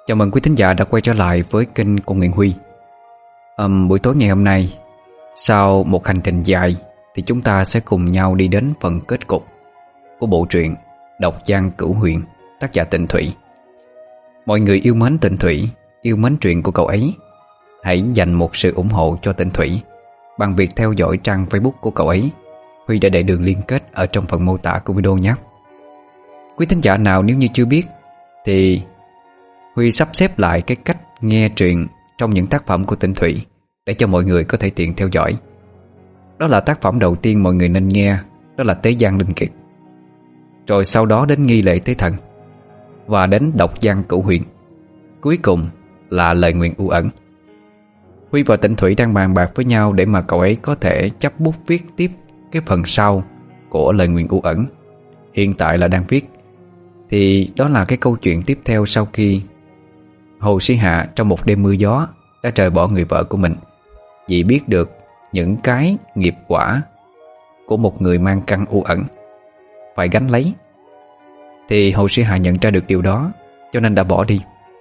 Chào mừng quý thính giả đã quay trở lại với kênh của Nguyễn Huy. Buổi tối ngày hôm nay, sau một hành trình dài, thì chúng ta sẽ cùng nhau đi đến phần kết cục của bộ truyện Độc Giang Cửu Huyền, tác giả Tịnh Thủy. Mọi người yêu mến Tịnh Thủy, yêu mến truyện của cậu ấy, hãy dành một sự ủng hộ cho Tịnh Thủy bằng việc theo dõi trang Facebook của cậu ấy. Huy đã để đường liên kết ở trong phần mô tả của video nhé. Quý thính giả nào nếu như chưa biết thì Huy sắp xếp lại cái cách nghe truyện trong những tác phẩm của Tịnh Thủy để cho mọi người có thể tiện theo dõi. Đó là tác phẩm đầu tiên mọi người nên nghe, đó là Tế Giang Linh Kiệt. Rồi sau đó đến Nghi Lễ Tế Thần, và đến Độc Giang Cửu Huyền. Cuối cùng là Lời Nguyền U Ẩn. Huy và Tịnh Thủy đang bàn bạc với nhau để mà cậu ấy có thể chấp bút viết tiếp cái phần sau của Lời Nguyền U Ẩn. Hiện tại là đang viết. Thì đó là cái câu chuyện tiếp theo sau khi Hồ Sĩ Hạ trong một đêm mưa gió đã rời bỏ người vợ của mình vì biết được những cái nghiệp quả của một người mang căn u ẩn phải gánh lấy. Thì Hồ Sĩ Hạ nhận ra được điều đó, cho nên đã bỏ đi.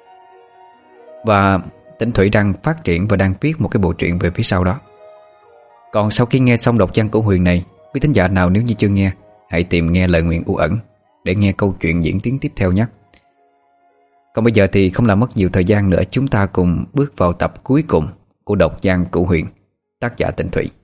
Và Tịnh Thủy đang phát triển và đang viết một cái bộ truyện về phía sau đó. Còn sau khi nghe xong Độc Giang Cửu Huyền này, quý thính giả nào nếu như chưa nghe, hãy tìm nghe Lời Nguyền U Ẩn để nghe câu chuyện diễn tiến tiếp theo nhé. Còn bây giờ thì không làm mất nhiều thời gian nữa, chúng ta cùng bước vào tập cuối cùng của Độc Giang Cửu Huyền, tác giả Tịnh Thủy.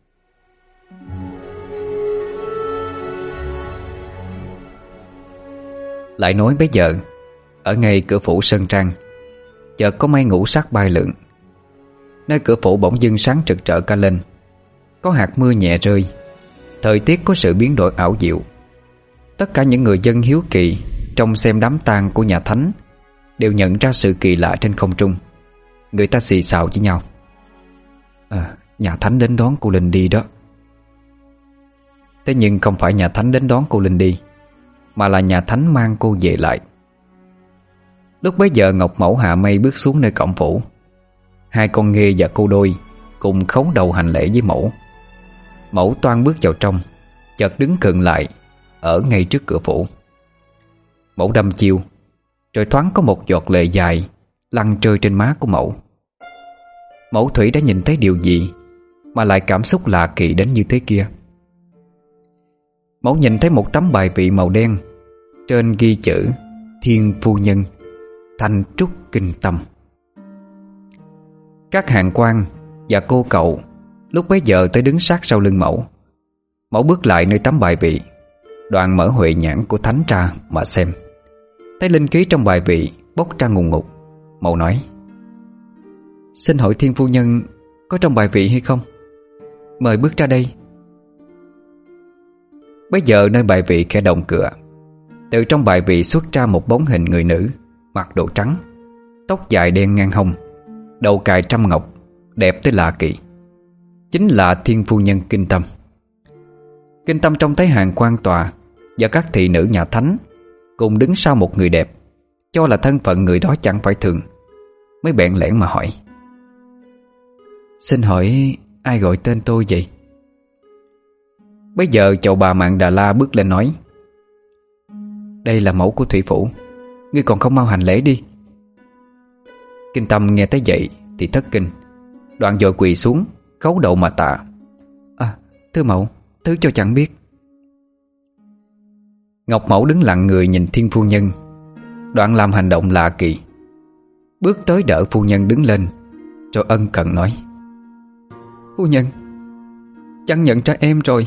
Lại nói bây giờ, ở ngay cửa phủ Sơn Trang, chợt có mây ngũ sắc bay lượn. Nơi cửa phủ bỗng dưng sáng rực rỡ cả lên. Có hạt mưa nhẹ rơi. Thời tiết có sự biến đổi ảo diệu. Tất cả những người dân hiếu kỳ trong xem đám tang của nhà thánh đều nhận ra sự kỳ lạ trên không trung. Người ta xì xào với nhau: nhà thánh đến đón cô Linh đi đó. Thế nhưng không phải nhà thánh đến đón cô Linh đi, mà là nhà thánh mang cô về lại. Lúc bấy giờ Ngọc Mẫu hạ mây bước xuống nơi cổng phủ. Hai con nghê và cô đôi cùng khấu đầu hành lễ với mẫu. Mẫu toan bước vào trong, chợt đứng khựng lại ở ngay trước cửa phủ. Mẫu đăm chiêu, rồi thoáng có một giọt lệ dài lăn trơi trên má của mẫu. Mẫu Thủy đã nhìn thấy điều gì mà lại cảm xúc lạ kỳ đến như thế kia? Mẫu nhìn thấy một tấm bài vị màu đen, trên ghi chữ Thiên Phu Nhân, Thanh Trúc Kinh Tâm. Các hàng quan và cô cậu lúc bấy giờ tới đứng sát sau lưng mẫu. Mẫu bước lại nơi tấm bài vị, đoạn mở huệ nhãn của thánh ra mà xem. Thấy linh khí trong bài vị bốc ra ngùn ngụt. Mẫu nói: "Xin hỏi Thiên Phu Nhân có trong bài vị hay không? Mời bước ra đây." Bấy giờ nơi bài vị khẽ động cửa. Từ trong bài vị xuất ra một bóng hình người nữ, mặc đồ trắng, tóc dài đen ngang hông, đầu cài trăm ngọc, đẹp tới lạ kỳ. Chính là Thiên Phu Nhân Kinh Tâm. Kinh Tâm trông thấy hàng quan tòa và các thị nữ nhà thánh cùng đứng sau một người đẹp, cho là thân phận người đó chẳng phải thường, mới bẽn lẽn mà hỏi: "Xin hỏi ai gọi tên tôi vậy?" Bây giờ chầu bà Mạn Đà La bước lên nói: "Đây là mẫu của Thủy Phủ, ngươi còn không mau hành lễ đi." Kinh Tâm nghe tới vậy thì thất kinh, đoạn vội quỳ xuống khấu đầu mà tạ: "Thưa mẫu, thứ cho chẳng biết." Ngọc Mẫu đứng lặng người nhìn Thiên Phu Nhân, đoạn làm hành động lạ kỳ, bước tới đỡ phu nhân đứng lên, rồi ân cần nói: "Phu nhân, chẳng nhận ra em rồi."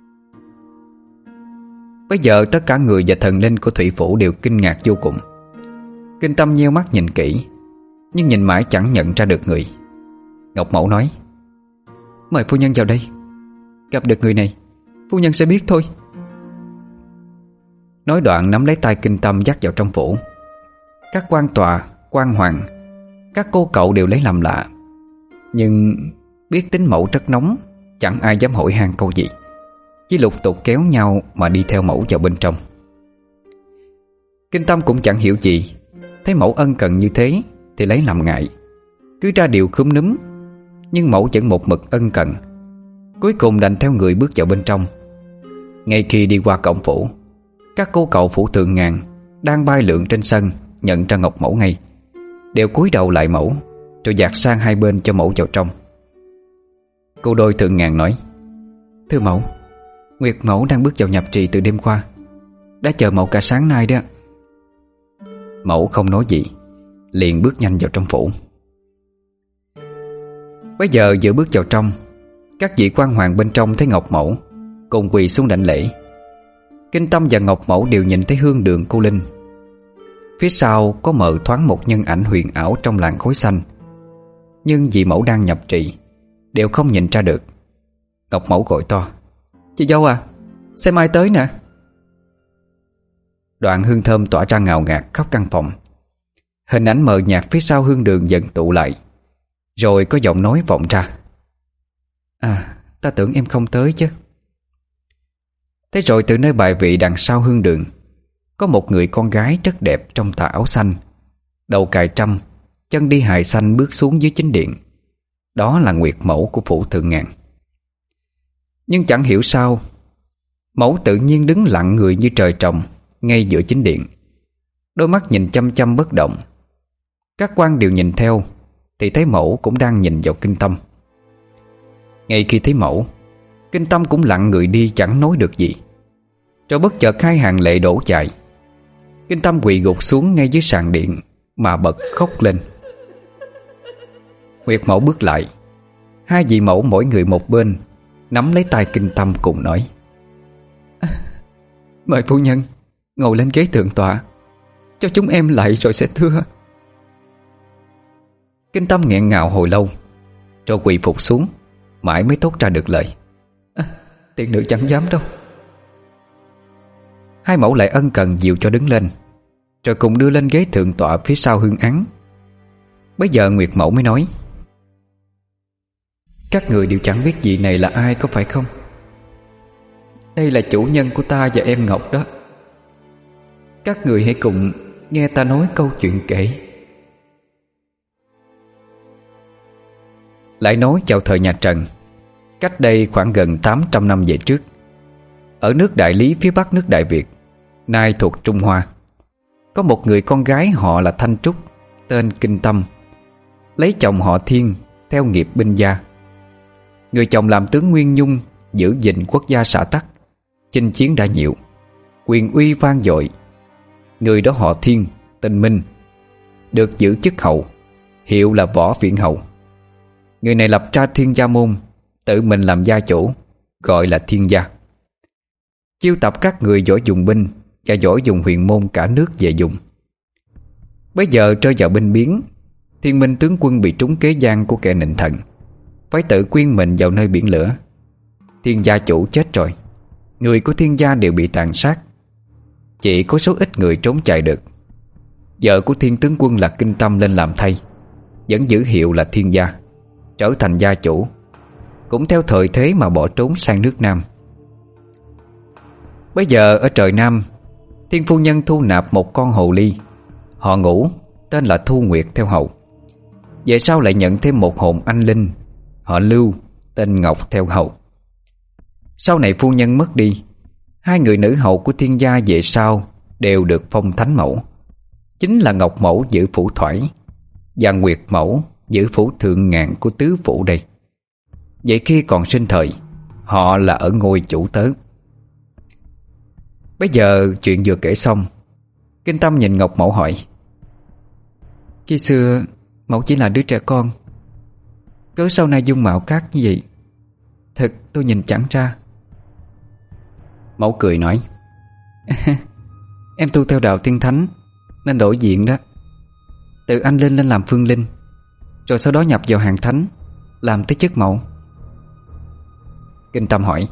Bây giờ tất cả người và thần linh của Thủy Phủ đều kinh ngạc vô cùng. Kinh Tâm nheo mắt nhìn kỹ, nhưng nhìn mãi chẳng nhận ra được người. Ngọc Mẫu nói: "Mời phu nhân vào đây. Gặp được người này, phu nhân sẽ biết thôi." Nói đoạn nắm lấy tay Kinh Tâm dắt vào trong phủ. Các quan tòa, quan hoàng, các cô cậu đều lấy làm lạ, nhưng biết tính mẫu rất nóng, chẳng ai dám hỏi han câu gì, chỉ lục tục kéo nhau mà đi theo mẫu vào bên trong. Kinh Tâm cũng chẳng hiểu gì, thấy mẫu ân cần như thế thì lấy làm ngại, cứ ra điều khúm núm, nhưng mẫu vẫn một mực ân cần. Cuối cùng đành theo người bước vào bên trong. Ngay khi đi qua cổng phủ, các cô cậu phủ thượng ngàn đang bay lượn trên sân nhận ra Ngọc Mẫu ngay. đều cúi đầu lại mẫu, rồi dạt sang hai bên cho mẫu vào trong. Cô đôi Thượng Ngàn nói: Thưa mẫu, Nguyệt mẫu đang bước vào nhập trì từ đêm qua, đã chờ mẫu cả sáng nay đó. Mẫu không nói gì, liền bước nhanh vào trong phủ. Bây giờ vừa bước vào trong, các vị quan hoàng bên trong thấy Ngọc Mẫu cùng quỳ xuống đảnh lễ. Kinh Tâm và Ngọc Mẫu đều nhìn thấy hương đường cô Linh. Phía sau có mờ thoáng một nhân ảnh huyền ảo trong làn khói xanh, nhưng vì mẫu đang nhập trì, đều không nhìn ra được. Ngọc Mẫu gọi to: Chị dâu à, xem ai tới nè. Đoạn hương thơm tỏa ra ngào ngạt khắp căn phòng. Hình ảnh mờ nhạt phía sau hương đường dần tụ lại, rồi có giọng nói vọng ra: À, ta tưởng em không tới chứ. Thế rồi từ nơi bài vị đằng sau hương đường, có một người con gái rất đẹp trong tà áo xanh, đầu cài trâm, chân đi hài xanh bước xuống dưới chính điện. Đó là Nguyệt mẫu của phủ Thượng Ngàn. Nhưng chẳng hiểu sao, mẫu tự nhiên đứng lặng người như trời trồng ngay giữa chính điện, đôi mắt nhìn chăm chăm bất động. Các quan đều nhìn theo, thì thấy mẫu cũng đang nhìn vào Kinh Tâm. Ngay khi thấy mẫu, Kinh Tâm cũng lặng người đi chẳng nói được gì. Rồi bất chợt hai hàng lệ đổ dài. Kinh Tâm quỳ gục xuống ngay dưới sàn điện mà bật khóc lên. Nguyệt mẫu bước lại, hai vị mẫu mỗi người một bên, nắm lấy tay Kinh Tâm cùng nói: Mời phu nhân ngồi lên ghế thượng tọa, cho chúng em lại rồi sẽ thưa. Kinh Tâm nghẹn ngào hồi lâu, rồi quỳ phục xuống, mãi mới thốt ra được lời: Tiện nữ chẳng dám đâu. Hai mẫu lại ân cần dìu cho đứng lên, rồi cùng đưa lên ghế thượng tọa phía sau hương án. Bây giờ Nguyệt mẫu mới nói: Các người đều chẳng biết vị này là ai có phải không? Đây là chủ nhân của ta và em Ngọc đó. Các người hãy cùng nghe ta nói câu chuyện kể. Lại nói vào thời nhà Trần, cách đây khoảng gần 800 năm về trước, ở nước Đại Lý phía bắc nước Đại Việt, nay thuộc Trung Hoa, có một người con gái họ là Thanh Trúc, tên Kinh Tâm, lấy chồng họ Thiên theo nghiệp binh gia. Người chồng làm tướng Nguyên Nhung, giữ gìn quốc gia xã tắc, chinh chiến đã nhiều, quyền uy vang dội. Người đó họ Thiên, tên Minh, được giữ chức hầu, hiệu là Võ Viện Hầu. Người này lập ra Thiên Gia Môn, tự mình làm gia chủ, gọi là Thiên Gia. Chiêu tập các người giỏi dùng binh và giỏi dùng huyền môn cả nước về dùng. Bây giờ rơi vào binh biến, Thiên Minh tướng quân bị trúng kế gian của kẻ nịnh thần, phải tự quyên mình vào nơi biển lửa. Thiên gia chủ chết rồi, người của Thiên gia đều bị tàn sát, chỉ có số ít người trốn chạy được. Vợ của Thiên tướng quân là Kinh Tâm lên làm thay, vẫn giữ hiệu là Thiên gia, trở thành gia chủ, cũng theo thời thế mà bỏ trốn sang nước Nam. Bây giờ ở trời Nam, Thiên phu nhân thu nạp một con hồ ly, họ Ngũ, tên là Thu Nguyệt theo hầu. Về sau lại nhận thêm một hồn anh linh, họ Lưu, tên Ngọc theo hầu. Sau này phu nhân mất đi, hai người nữ hầu của Thiên gia về sau đều được phong thánh mẫu, chính là Ngọc mẫu giữ phủ Thoại và Nguyệt mẫu giữ phủ Thượng Ngàn của tứ phủ đây. Vậy khi còn sinh thời, họ là ở ngôi chủ tớ. Bây giờ chuyện vừa kể xong, Kinh Tâm nhìn Ngọc mẫu hỏi: Khi xưa mẫu chỉ là đứa trẻ con, cớ sau này dung mạo khác như vậy? Thật tôi nhìn chẳng ra. Mẫu cười nói: Em tu theo đạo tiên thánh nên đổi diện đó. Từ anh linh lên làm phương linh, rồi sau đó nhập vào hàng thánh, làm tới chức mẫu. Kinh Tâm hỏi: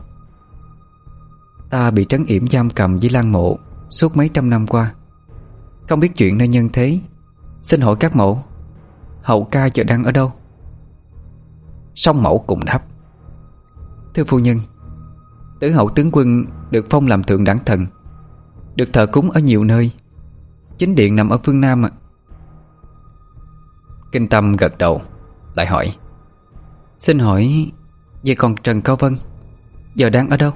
Ta bị trấn yểm giam cầm với Lan Mộ suốt mấy trăm năm qua, không biết chuyện nơi nhân thế. Xin hỏi các mẫu, hậu ca giờ đang ở đâu? Song mẫu cùng đáp: Thưa phu nhân, Tử hậu tướng quân được phong làm thượng đẳng thần, được thờ cúng ở nhiều nơi. Chính điện nằm ở phương Nam ạ. Kinh Tâm gật đầu, lại hỏi: Xin hỏi về còn Trần Cao Vân giờ đang ở đâu?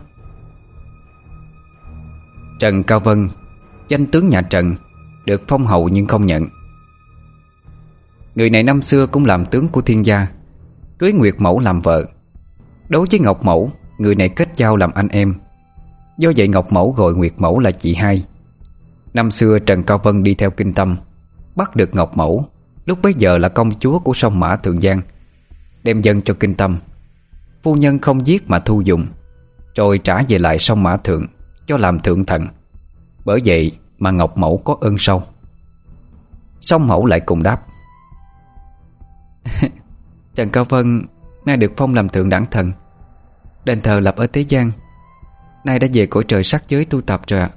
Trần Cao Vân, danh tướng nhà Trần, được phong hậu nhưng không nhận. Người này năm xưa cũng làm tướng của Thiên gia, cưới Nguyệt Mẫu làm vợ. Đối với Ngọc Mẫu, người này kết giao làm anh em. Do vậy Ngọc Mẫu gọi Nguyệt Mẫu là chị hai. Năm xưa Trần Cao Vân đi theo Kinh Tâm, bắt được Ngọc Mẫu, lúc bấy giờ là công chúa của sông Mã Thượng Giang, đem dâng cho Kinh Tâm. Phu nhân không giết mà thu dùng, rồi trả về lại sông Mã Thượng cho làm thượng thần. Bởi vậy mà Ngọc Mẫu có ơn sâu. Song Mẫu lại cùng đáp: Trần Cao Vân nay được phong làm thượng đẳng thần, đền thờ lập ở Tế Giang, nay đã về cõi trời sắc giới tu tập rồi ạ.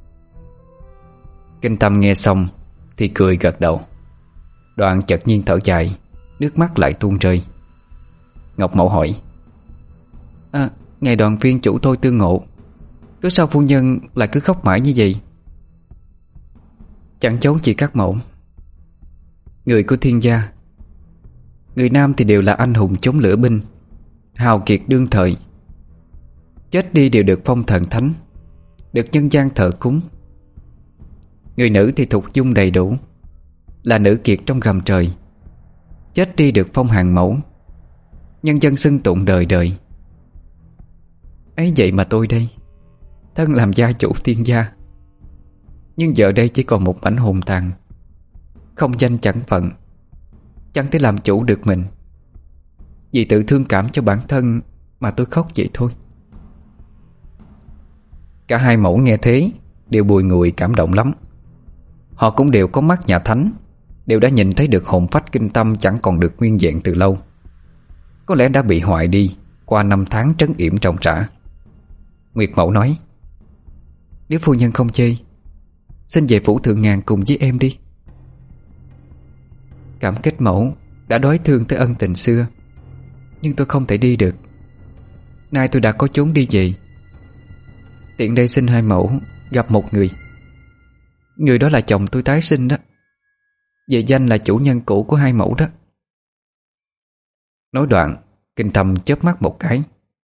Kinh Tâm nghe xong thì cười gật đầu, đoạn chợt nhiên thở dài, nước mắt lại tuôn rơi. Ngọc Mẫu hỏi: Ngày đoàn viên chủ tôi tương ngộ, cứ sao phu nhân lại cứ khóc mãi như vậy? Chẳng giấu gì các mẫu, người của Thiên gia, người nam thì đều là anh hùng chống lửa binh, hào kiệt đương thời. Chết đi đều được phong thần thánh, được nhân gian thờ cúng. Người nữ thì thuộc dung đầy đủ, là nữ kiệt trong gầm trời. Chết đi được phong hàng mẫu, nhân dân xưng tụng đời đời. Ấy vậy mà tôi đây, thân làm gia chủ Thiên gia, nhưng giờ đây chỉ còn một mảnh hồn tàn, không danh chẳng phận, chẳng thể làm chủ được mình. Vì tự thương cảm cho bản thân mà tôi khóc vậy thôi. Cả hai mẫu nghe thế đều bùi ngùi cảm động lắm. Họ cũng đều có mắt nhà thánh, đều đã nhìn thấy được hồn phách Kinh Tâm chẳng còn được nguyên vẹn từ lâu. Có lẽ đã bị hoại đi qua năm tháng trấn yểm trồng trã. Nguyệt Mẫu nói: Nếu phu nhân không chê, xin về phủ Thượng Ngàn cùng với em đi. Cảm kích mẫu đã đói thương tới ân tình xưa, nhưng tôi không thể đi được. Nay tôi đã có chốn đi về. Tiện đây xin hai mẫu gặp một người. Người đó là chồng tôi tái sinh đó, về danh là chủ nhân cũ của hai mẫu đó. Nói đoạn, Kinh Tâm chớp mắt một cái.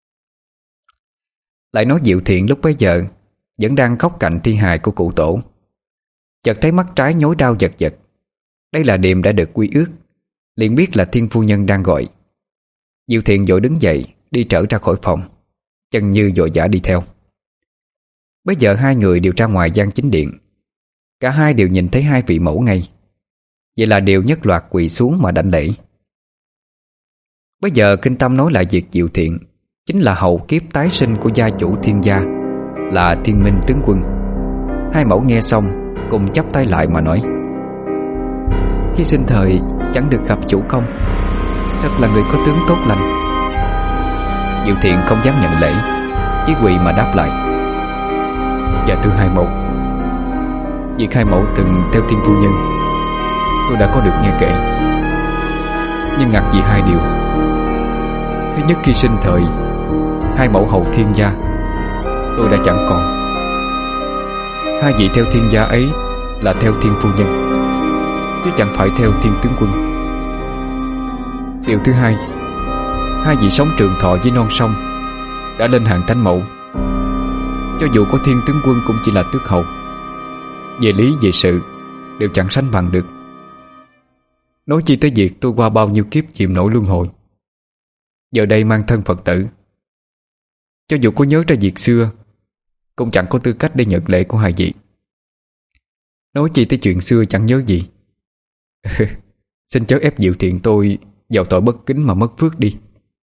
Lại nói Diệu Thiện lúc bấy giờ vẫn đang khóc cạnh thi hài của cụ tổ, chợt thấy mắt trái nhói đau giật giật. Đây là điềm đã được quy ước, liền biết là Thiên phu nhân đang gọi. Diệu Thiện vội đứng dậy đi trở ra khỏi phòng, chân Như vội vã đi theo. Bây giờ hai người đều ra ngoài gian chính điện. Cả hai đều nhìn thấy hai vị mẫu ngay, vậy là đều nhất loạt quỳ xuống mà đảnh lễ. Bây giờ Kinh Tâm nói lại việc Diệu Thiện chính là hậu kiếp tái sinh của gia chủ Thiên gia, là Thiên Minh tướng quân. Hai mẫu nghe xong cùng chắp tay lại mà nói: Khi sinh thời chẳng được gặp chủ công, thật là người có tướng tốt lành. Diệu Thiện không dám nhận lễ, chỉ quỳ mà đáp lại: Dạ thưa hai mẫu, việc hai mẫu từng theo Thiên phu nhân tôi đã có được nghe kể, nhưng ngặt vì hai điều. Thứ nhất, khi sinh thời hai mẫu hậu Thiên gia tôi đã chẳng còn. Hai vị theo Thiên gia ấy là theo Thiên phu nhân, chứ chẳng phải theo Thiên tướng quân. Điều thứ hai, hai vị sống trường thọ với non sông, đã lên hàng thánh mẫu. Cho dù có Thiên tướng quân cũng chỉ là tước hầu, về lý về sự đều chẳng sánh bằng được. Nói chi tới việc tôi qua bao nhiêu kiếp chịu nổi luân hồi, giờ đây mang thân Phật tử, cho dù có nhớ ra việc xưa cũng chẳng có tư cách để nhận lễ của hai vị. Nói chi tới chuyện xưa chẳng nhớ gì. Xin chớ ép Diệu Thiện tôi vào tội bất kính mà mất phước đi.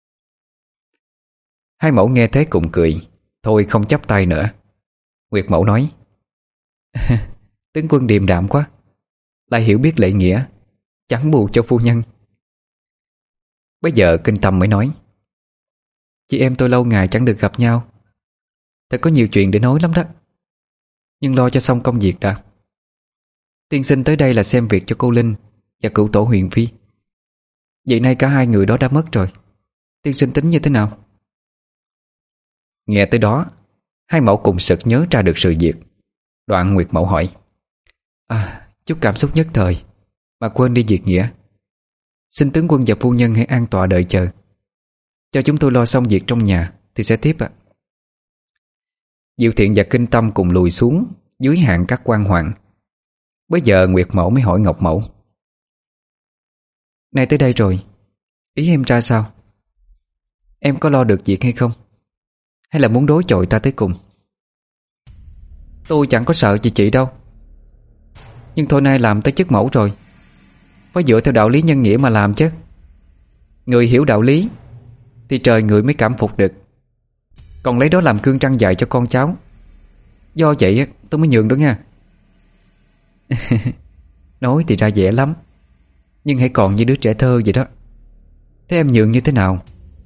Hai mẫu nghe thế cùng cười, thôi không chắp tay nữa. Nguyệt Mẫu nói: Tướng quân điềm đạm quá, lại hiểu biết lễ nghĩa, chẳng bù cho phu nhân. Bây giờ Kinh Tâm mới nói: Chị em tôi lâu ngày chẳng được gặp nhau, thật có nhiều chuyện để nói lắm đó, nhưng lo cho xong công việc đã. Tiên sinh tới đây là xem việc cho cô Linh và cựu tổ Huyền Phi. Vậy nay cả hai người đó đã mất rồi, tiên sinh tính như thế nào? Nghe tới đó, hai mẫu cùng sực nhớ ra được sự việc. Đoạn Nguyệt Mẫu hỏi: Chút cảm xúc nhất thời mà quên đi việc nghĩa. Xin tướng quân và phu nhân hãy an tọa đợi chờ, cho chúng tôi lo xong việc trong nhà thì sẽ tiếp ạ. Diệu Thiện và Kinh Tâm cùng lùi xuống dưới hạng các quan hoàng. Bây giờ Nguyệt Mẫu mới hỏi Ngọc Mẫu: Nay tới đây rồi, ý em ra sao? Em có lo được việc hay không? Hay là muốn đối chọi ta tới cùng? Tôi chẳng có sợ chị đâu. Nhưng thôi nay làm tới chức mẫu rồi, phải dựa theo đạo lý nhân nghĩa mà làm chứ. Người hiểu đạo lý thì trời người mới cảm phục được. Còn lấy đó làm gương trăng dạy cho con cháu. Do vậy tôi mới nhường đó nha. Nói thì ra dễ lắm, nhưng hãy còn như đứa trẻ thơ vậy đó. Thế em nhường như thế nào?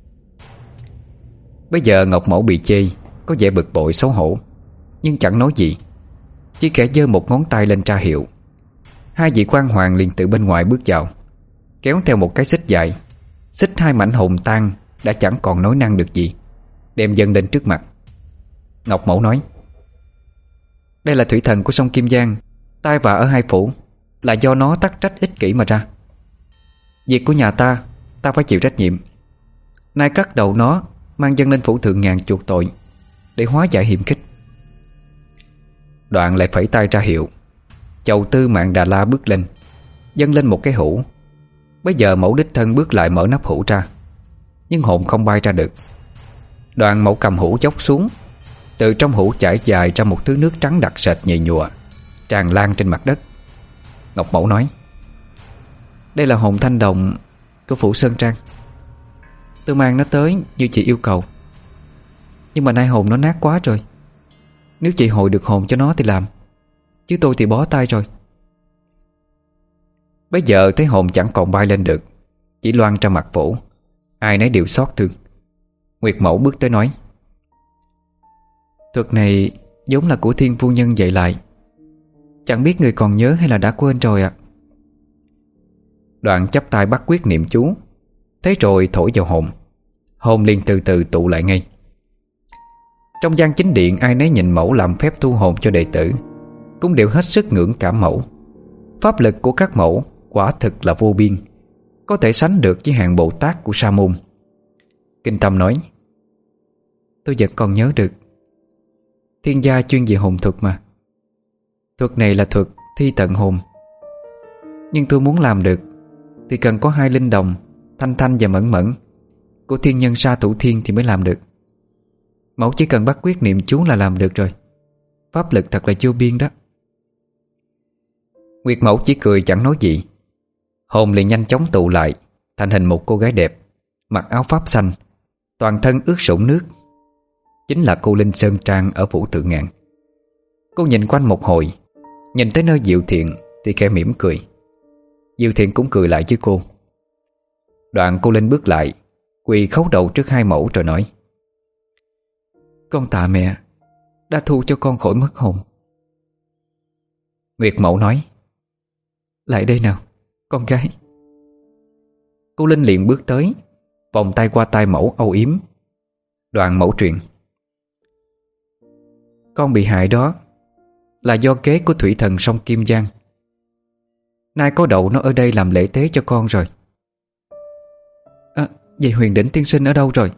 Bây giờ Ngọc Mẫu bị chê, có vẻ bực bội xấu hổ, nhưng chẳng nói gì, chỉ khẽ giơ một ngón tay lên tra hiệu. Hai vị quan hoàng liền từ bên ngoài bước vào, kéo theo một cái xích dài, xích hai mảnh hồn tan đã chẳng còn nói năng được gì, đem dâng lên trước mặt. Ngọc Mẫu nói: đây là thủy thần của sông Kim Giang, tai vạ ở hai phủ, là do nó tắc trách ích kỷ mà ra. Việc của nhà ta, ta phải chịu trách nhiệm. Nay cắt đầu nó, mang dâng lên phủ thượng ngàn chuộc tội, để hóa giải hiểm khích. Đoạn lại phẩy tay ra hiệu. Chầu Tư Mạng Đà La bước lên, dâng lên một cái hũ. Bây giờ Mẫu đích thân bước lại mở nắp hũ ra, nhưng hồn không bay ra được. Đoạn Mẫu cầm hũ dốc xuống. Từ trong hũ chảy dài ra một thứ nước trắng đặc sệt nhầy nhụa, tràn lan trên mặt đất. Ngọc Mẫu nói: đây là hồn thanh đồng của phủ Sơn Trang. Tôi mang nó tới như chị yêu cầu, nhưng mà nay hồn nó nát quá rồi. Nếu chị hồi được hồn cho nó thì làm, chứ tôi thì bó tay rồi. Bây giờ thấy hồn chẳng còn bay lên được, chỉ loan ra mặt phủ. Ai nấy đều xót thương. Nguyệt Mẫu bước tới nói: thuật này vốn là của Thiên phu nhân dạy lại, chẳng biết người còn nhớ hay là đã quên rồi ạ. Đoạn chắp tay bắt quyết niệm chú, thế rồi thổi vào hồn. Hồn liền từ từ tụ lại ngay. Trong gian chính điện, ai nấy nhìn Mẫu làm phép thu hồn cho đệ tử, cũng đều hết sức ngưỡng cảm Mẫu. Pháp lực của các mẫu quả thực là vô biên, có thể sánh được với hàng Bồ Tát của Sa môn. Kinh Tâm nói: tôi vẫn còn nhớ được. Thiên gia chuyên về hồn thuật mà. Thuật này là thuật thi tận hồn. Nhưng tôi muốn làm được thì cần có hai linh đồng, Thanh Thanh và Mẫn Mẫn, của thiên nhân Sa Thủ Thiên thì mới làm được. Mẫu chỉ cần bắt quyết niệm chú là làm được rồi. Pháp lực thật là vô biên đó. Nguyệt Mẫu chỉ cười chẳng nói gì. Hồn liền nhanh chóng tụ lại thành hình một cô gái đẹp, mặc áo pháp xanh, toàn thân ướt sũng nước. Chính là cô Linh Sơn Trang ở phủ Thượng Ngạn. Cô nhìn quanh một hồi, nhìn tới nơi Diệu Thiện thì khẽ mỉm cười. Diệu Thiện cũng cười lại với cô. Đoạn cô Linh bước lại, quỳ khấu đầu trước hai mẫu rồi nói: con tạ mẹ đã thu cho con khỏi mất hồn. Nguyệt Mẫu nói: lại đây nào, con gái. Cô Linh liền bước tới, vòng tay qua tai mẫu âu yếm. Đoạn mẫu truyền: con bị hại đó là do kế của thủy thần sông Kim Giang. Nay có đậu nó ở đây làm lễ tế cho con rồi. Vậy Huyền Đỉnh tiên sinh ở đâu rồi?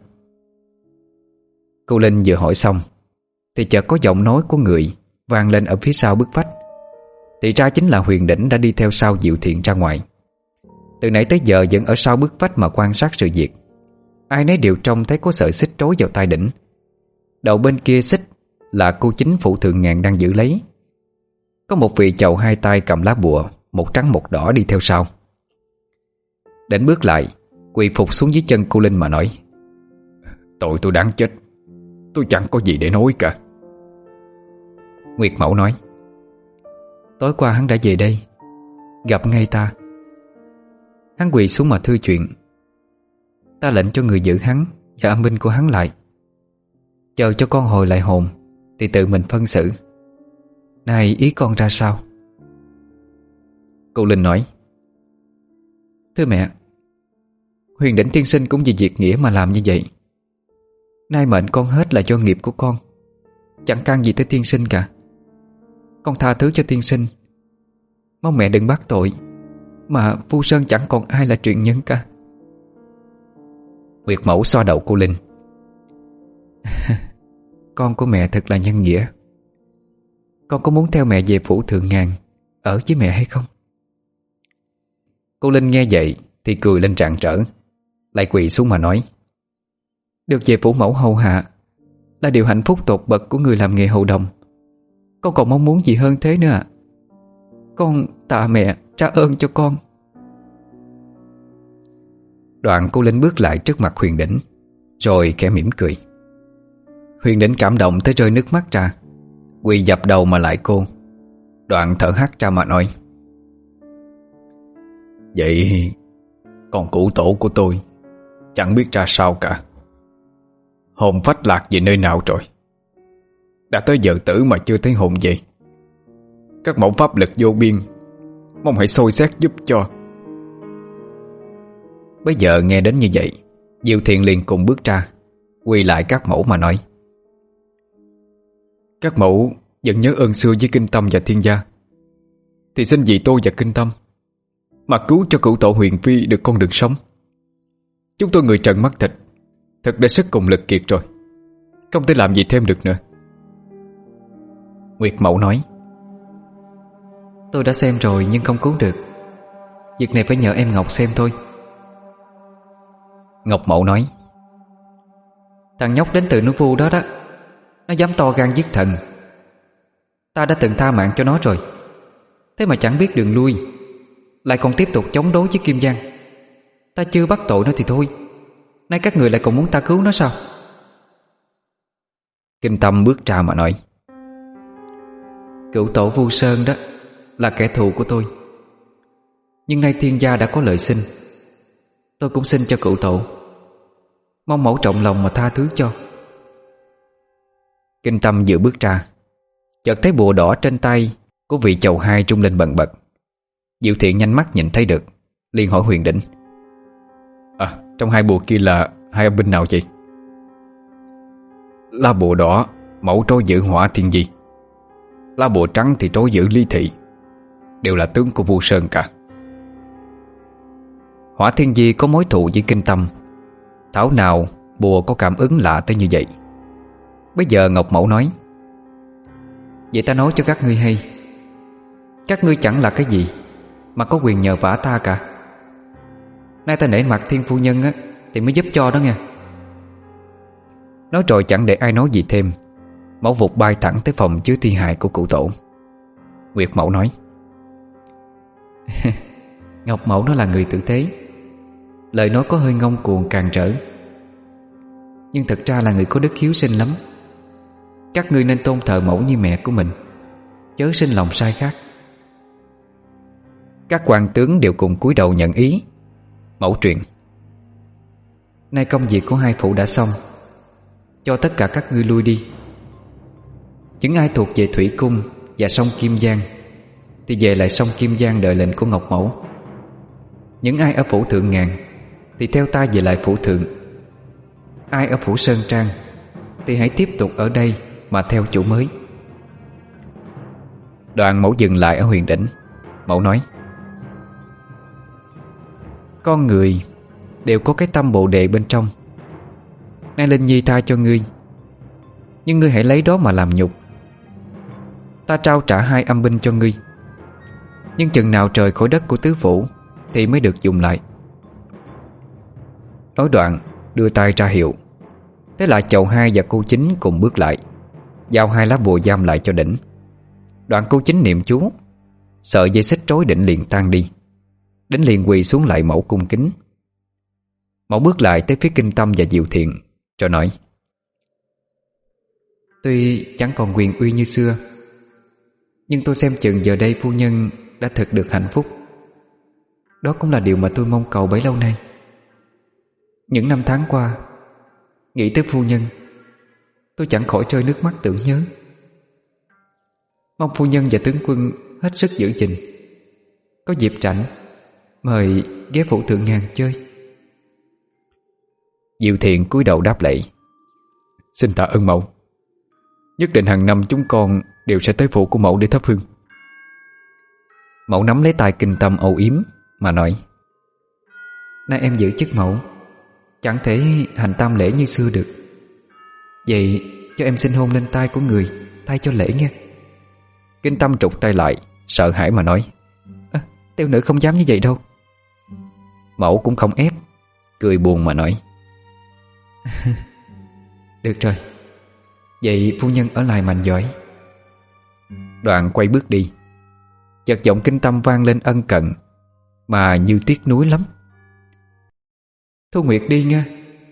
Cô Linh vừa hỏi xong thì chợt có giọng nói của người vang lên ở phía sau bức vách. Thì ra chính là Huyền Đỉnh đã đi theo sau Diệu Thiện ra ngoài. Từ nãy tới giờ vẫn ở sau bức vách mà quan sát sự việc. Ai nấy đều trông thấy có sợi xích trói vào tay đỉnh. Đầu bên kia xích là cô chính phủ Thượng Ngàn đang giữ lấy. Có một vị chầu hai tay cầm lá bùa, một trắng một đỏ đi theo sau. Đỉnh bước lại, quỳ phục xuống dưới chân cô Linh mà nói: tội tôi đáng chết, tôi chẳng có gì để nói cả. Nguyệt Mẫu nói: tối qua hắn đã về đây, gặp ngay ta. Hắn quỳ xuống mà thưa chuyện. Ta lệnh cho người giữ hắn và âm binh của hắn lại, chờ cho con hồi lại hồn thì tự mình phân xử. Này ý con ra sao? Cô Linh nói: thưa mẹ, Huyền Đỉnh tiên sinh cũng vì việc nghĩa mà làm như vậy. Nay mệnh con hết là do nghiệp của con, chẳng can gì tới tiên sinh cả. Con tha thứ cho tiên sinh, mong mẹ đừng bắt tội. Mà Phu Sơn chẳng còn ai là truyền nhân cả. Nguyệt Mẫu xoa đầu cô Linh: con của mẹ thật là nhân nghĩa. Con có muốn theo mẹ về phủ Thượng Ngàn ở với mẹ hay không? Cô Linh nghe vậy thì cười lên rạng rỡ, lại quỳ xuống mà nói: Được về phủ mẫu hầu hạ là điều hạnh phúc tột bậc của người làm nghề hầu đồng. Con còn mong muốn gì hơn thế nữa ạ? Con tạ mẹ trả ơn cho con. Đoạn cô Linh bước lại trước mặt Huyền Đỉnh, rồi khẽ mỉm cười. Huyền Đỉnh cảm động tới rơi nước mắt ra, quỳ dập đầu mà lại cô. Đoạn thở hắt ra mà nói: Vậy còn cụ tổ của tôi chẳng biết ra sao cả. Hồn phách lạc về nơi nào rồi? Đã tới giờ tử mà chưa thấy hồn về. Các mẫu pháp lực vô biên, mong hãy xôi xét giúp cho. Bây giờ nghe đến như vậy, Diệu Thiện liền cùng bước ra, quỳ lại các mẫu mà nói: Các mẫu vẫn nhớ ơn xưa với Kinh Tâm và Thiên Gia, thì xin vì tôi và Kinh Tâm mà cứu cho cửu tổ Huyền Phi được con đường sống. Chúng tôi người trần mắt thịt, thật đã sức cùng lực kiệt rồi, không thể làm gì thêm được nữa. Nguyệt Mẫu nói: Tôi đã xem rồi nhưng không cứu được. Việc này phải nhờ em Ngọc xem thôi. Ngọc Mẫu nói: Thằng nhóc đến từ nước Vu đó đó, nó dám to gan giết thần. Ta đã từng tha mạng cho nó rồi, thế mà chẳng biết đường lui, lại còn tiếp tục chống đối với Kim Giang. Ta chưa bắt tội nó thì thôi, nay các người lại còn muốn ta cứu nó sao? Kinh Tâm bước ra mà nói: Cửu tổ Vu Sơn đó là kẻ thù của tôi, nhưng nay Thiên Gia đã có lời xin, tôi cũng xin cho cửu tổ, mong mẫu trọng lòng mà tha thứ cho. Kinh Tâm vừa bước ra, chợt thấy bùa đỏ trên tay của vị chầu hai trung lên bần bật. Diệu Thiện nhanh mắt nhìn thấy được, liền hỏi Huyền Đỉnh: Trong hai bùa kia là hai âm binh nào vậy? Lá bùa đỏ mẫu trối giữ Hỏa Thiên Di, lá bùa trắng thì trối giữ Lý Thị, đều là tướng của Vu Sơn cả. Hỏa Thiên Di có mối thù với Kinh Tâm, thảo nào bùa có cảm ứng lạ tới như vậy. Bây giờ Ngọc Mẫu nói: Vậy ta nói cho các ngươi hay, các ngươi chẳng là cái gì mà có quyền nhờ vả ta cả. Nay ta nể mặt Thiên phu nhân á, thì mới giúp cho đó nghe. Nói rồi chẳng để ai nói gì thêm, Mẫu vụt bay thẳng tới phòng chứa thi hài của cụ tổ. Nguyệt Mẫu nói: Ngọc Mẫu nó là người tử tế, lời nói có hơi ngông cuồng càn trở, nhưng thật ra là người có đức hiếu sinh lắm. Các ngươi nên tôn thờ mẫu như mẹ của mình, chớ sinh lòng sai khác. Các quan tướng đều cùng cúi đầu nhận ý. Mẫu truyền: Nay công việc của hai phụ đã xong, cho tất cả các ngươi lui đi. Những ai thuộc về Thủy Cung và sông Kim Giang thì về lại sông Kim Giang đợi lệnh của Ngọc Mẫu. Những ai ở phủ Thượng Ngàn thì theo ta về lại phủ Thượng. Ai ở phủ Sơn Trang thì hãy tiếp tục ở đây mà theo chủ mới. Đoạn Mẫu dừng lại ở Huyền Đỉnh. Mẫu nói: Con người đều có cái tâm bồ đề bên trong. Nay Linh Nhi tha cho ngươi, nhưng ngươi hãy lấy đó mà làm nhục. Ta trao trả hai âm binh cho ngươi, nhưng chừng nào trời khỏi đất của tứ phủ thì mới được dùng lại. Nói đoạn đưa tay ra hiệu. Thế là chầu hai và cô chính cùng bước lại, giao hai lá bùa giam lại cho Đỉnh. Đoạn cô chính niệm chú, sợi dây xích trói Đỉnh liền tan đi. Đỉnh liền quỳ xuống lại Mẫu cung kính. Mẫu bước lại tới phía Kinh Tâm và Diệu Thiện, rồi nói: Tuy chẳng còn quyền uy như xưa, nhưng tôi xem chừng giờ đây phu nhân đã thực được hạnh phúc. Đó cũng là điều mà tôi mong cầu bấy lâu nay. Những năm tháng qua, nghĩ tới phu nhân, tôi chẳng khỏi rơi nước mắt tưởng nhớ. Mong phu nhân và tướng quân hết sức giữ gìn. Có dịp rảnh mời ghé phủ Thượng Ngàn chơi. Diệu Thiện cúi đầu đáp lễ: Xin tạ ơn mẫu. Nhất định hàng năm chúng con đều sẽ tới phủ của mẫu để thắp hương. Mẫu nắm lấy tay Kinh Tâm âu yếm mà nói: Nay em giữ chức mẫu, chẳng thể hành tam lễ như xưa được. Vậy cho em xin hôn lên tay của người, thay cho lễ nghe. Kinh Tâm trục tay lại, sợ hãi mà nói: Tiểu nữ không dám như vậy đâu. Mẫu cũng không ép, cười buồn mà nói: Được rồi, vậy phu nhân ở lại mạnh giỏi. Đoạn quay bước đi. Chợt giọng Kinh Tâm vang lên ân cần mà như tiếc nuối lắm: Thu Nguyệt đi nha.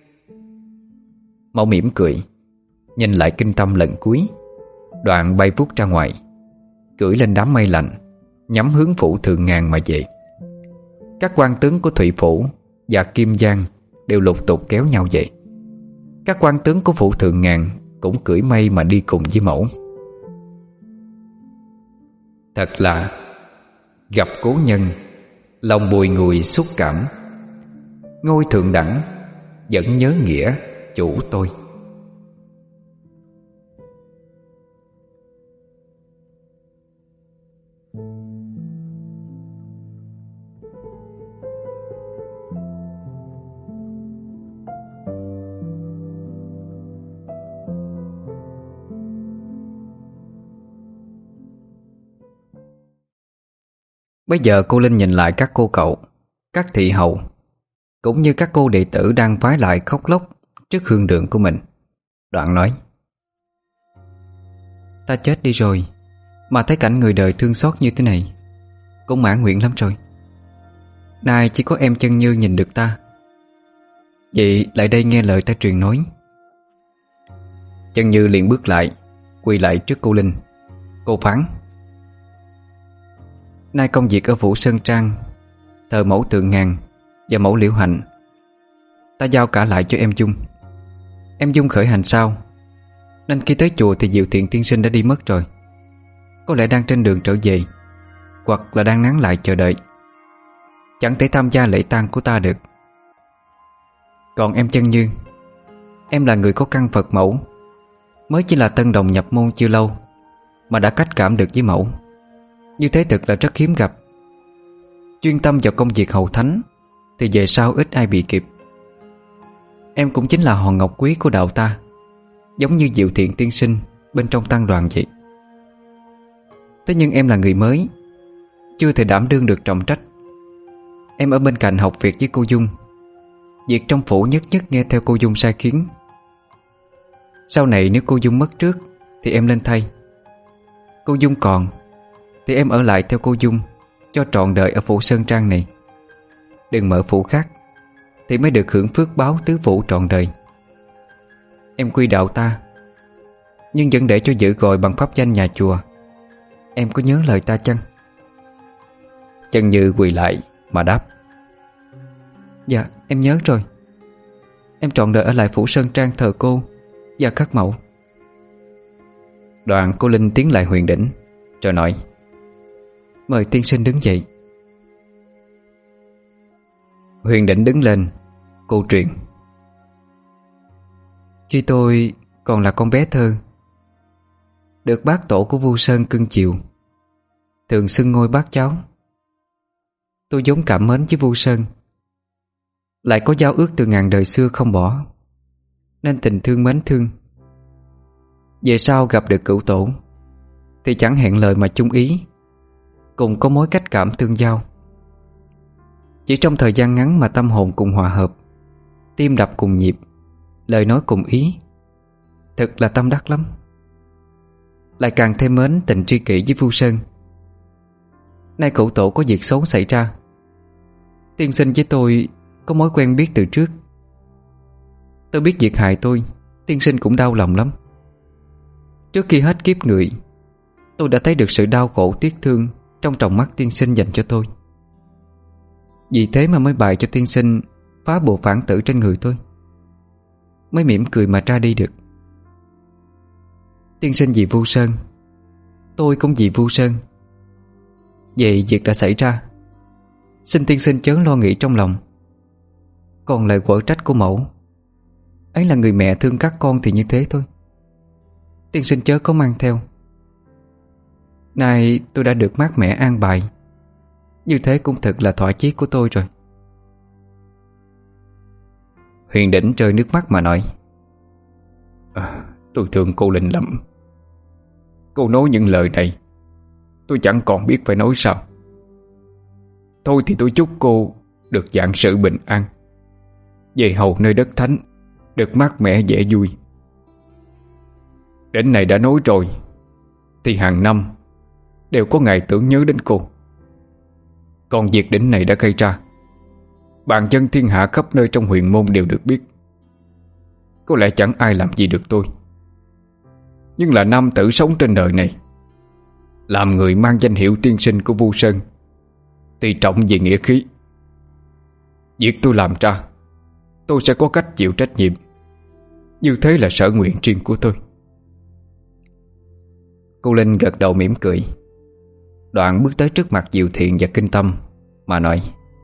Mẫu mỉm cười, nhìn lại Kinh Tâm lần cuối, đoạn bay vút ra ngoài, cưỡi lên đám mây lạnh, nhắm hướng phủ Thượng Ngàn mà về. Các quan tướng của Thụy Phủ và Kim Giang đều lục tục kéo nhau về. Các quan tướng của phủ Thượng Ngàn cũng cưỡi mây mà đi cùng với mẫu. Thật là gặp cố nhân, lòng bùi ngùi xúc cảm. Ngôi thượng đẳng vẫn nhớ nghĩa chủ tôi. Bây giờ cô Linh nhìn lại các cô cậu, các thị hầu, cũng như các cô đệ tử đang vái lại khóc lóc trước hương đường của mình. Đoạn nói: Ta chết đi rồi mà thấy cảnh người đời thương xót như thế này, cũng mãn nguyện lắm rồi. Nay chỉ có em Chân Như nhìn được ta, vậy lại đây nghe lời ta truyền nói. Chân Như liền bước lại, quỳ lại trước cô Linh. Cô phán: Nay công việc ở phủ Sơn Trang, thờ mẫu Thượng Ngàn và mẫu Liễu Hạnh, ta giao cả lại cho em Dung. Em Dung khởi hành sau, nên khi tới chùa thì Diệu Thiện tiên sinh đã đi mất rồi. Có lẽ đang trên đường trở về, hoặc là đang nán lại chờ đợi, chẳng thể tham gia lễ tang của ta được. Còn em Chân Như, em là người có căn Phật mẫu, mới chỉ là tân đồng nhập môn chưa lâu mà đã cách cảm được với mẫu. Như thế thực là rất hiếm gặp. Chuyên tâm vào công việc hầu thánh thì về sau ít ai bị kịp. Em cũng chính là hòn ngọc quý của đạo ta, giống như Diệu Thiện tiên sinh bên trong tăng đoàn vậy. Thế nhưng em là người mới, chưa thể đảm đương được trọng trách. Em ở bên cạnh học việc với cô Dung, việc trong phủ nhất nhất nghe theo cô Dung sai khiến. Sau này nếu cô Dung mất trước thì em lên thay. Cô Dung còn thì em ở lại theo cô Dung cho trọn đời ở phủ Sơn Trang này. Đừng mở phủ khác thì mới được hưởng phước báo tứ phủ trọn đời. Em quy đạo ta, nhưng vẫn để cho giữ gọi bằng pháp danh nhà chùa. Em có nhớ lời ta chăng? Chân Như quỳ lại mà đáp: Dạ em nhớ rồi. Em trọn đời ở lại phủ Sơn Trang thờ cô và các mẫu. Đoạn cô Linh tiến lại Huyền Đỉnh rồi nói: Mời tiên sinh đứng dậy. Huyền Đỉnh đứng lên. Cô truyền: Khi tôi còn là con bé thơ, được bác tổ của Vu Sơn cưng chiều, thường xưng ngôi bác cháu. Tôi vốn cảm mến với Vu Sơn, lại có giao ước từ ngàn đời xưa không bỏ, nên tình thương mến thương. Về sau gặp được cửu tổ thì chẳng hẹn lời mà chung ý, cùng có mối cách cảm tương giao. Chỉ trong thời gian ngắn mà tâm hồn cùng hòa hợp, tim đập cùng nhịp, lời nói cùng ý, thật là tâm đắc lắm. Lại càng thêm mến tình tri kỷ với Vu Sơn. Nay cửu tổ có việc xấu xảy ra, tiên sinh với tôi có mối quen biết từ trước. Tôi biết việc hại tôi, tiên sinh cũng đau lòng lắm. Trước khi hết kiếp người, tôi đã thấy được sự đau khổ tiếc thương trong tròng mắt tiên sinh dành cho tôi. Vì thế mà mới bày cho tiên sinh phá bộ phản tử trên người tôi, mới mỉm cười mà ra đi được. Tiên sinh vì Vu Sơn, tôi cũng vì Vu Sơn. Vậy việc đã xảy ra, xin tiên sinh chớ lo nghĩ trong lòng. Còn lời quở trách của mẫu, ấy là người mẹ thương các con thì như thế thôi, tiên sinh chớ có mang theo. Nay tôi đã được mát mẻ an bài, như thế cũng thật là thỏa chí của tôi rồi. Huyền Đỉnh rơi nước mắt mà nói: Tôi thương cô Linh lắm. Cô nói những lời này, tôi chẳng còn biết phải nói sao. Thôi thì tôi chúc cô được vạn sự bình an, về hầu nơi đất thánh được mát mẻ dễ vui. Đến này đã nói rồi, thì hàng năm đều có ngày tưởng nhớ đến cô. Còn việc đỉnh này đã gây ra, bàn dân thiên hạ khắp nơi trong huyền môn đều được biết. Có lẽ chẳng ai làm gì được tôi, nhưng là nam tử sống trên đời này, làm người mang danh hiệu tiên sinh của Vu Sơn thì trọng về nghĩa khí. Việc tôi làm ra, tôi sẽ có cách chịu trách nhiệm. Như thế là sở nguyện riêng của tôi. Cô Linh gật đầu mỉm cười, đoạn bước tới trước mặt Diệu Thiện và Kinh Tâm mà nói: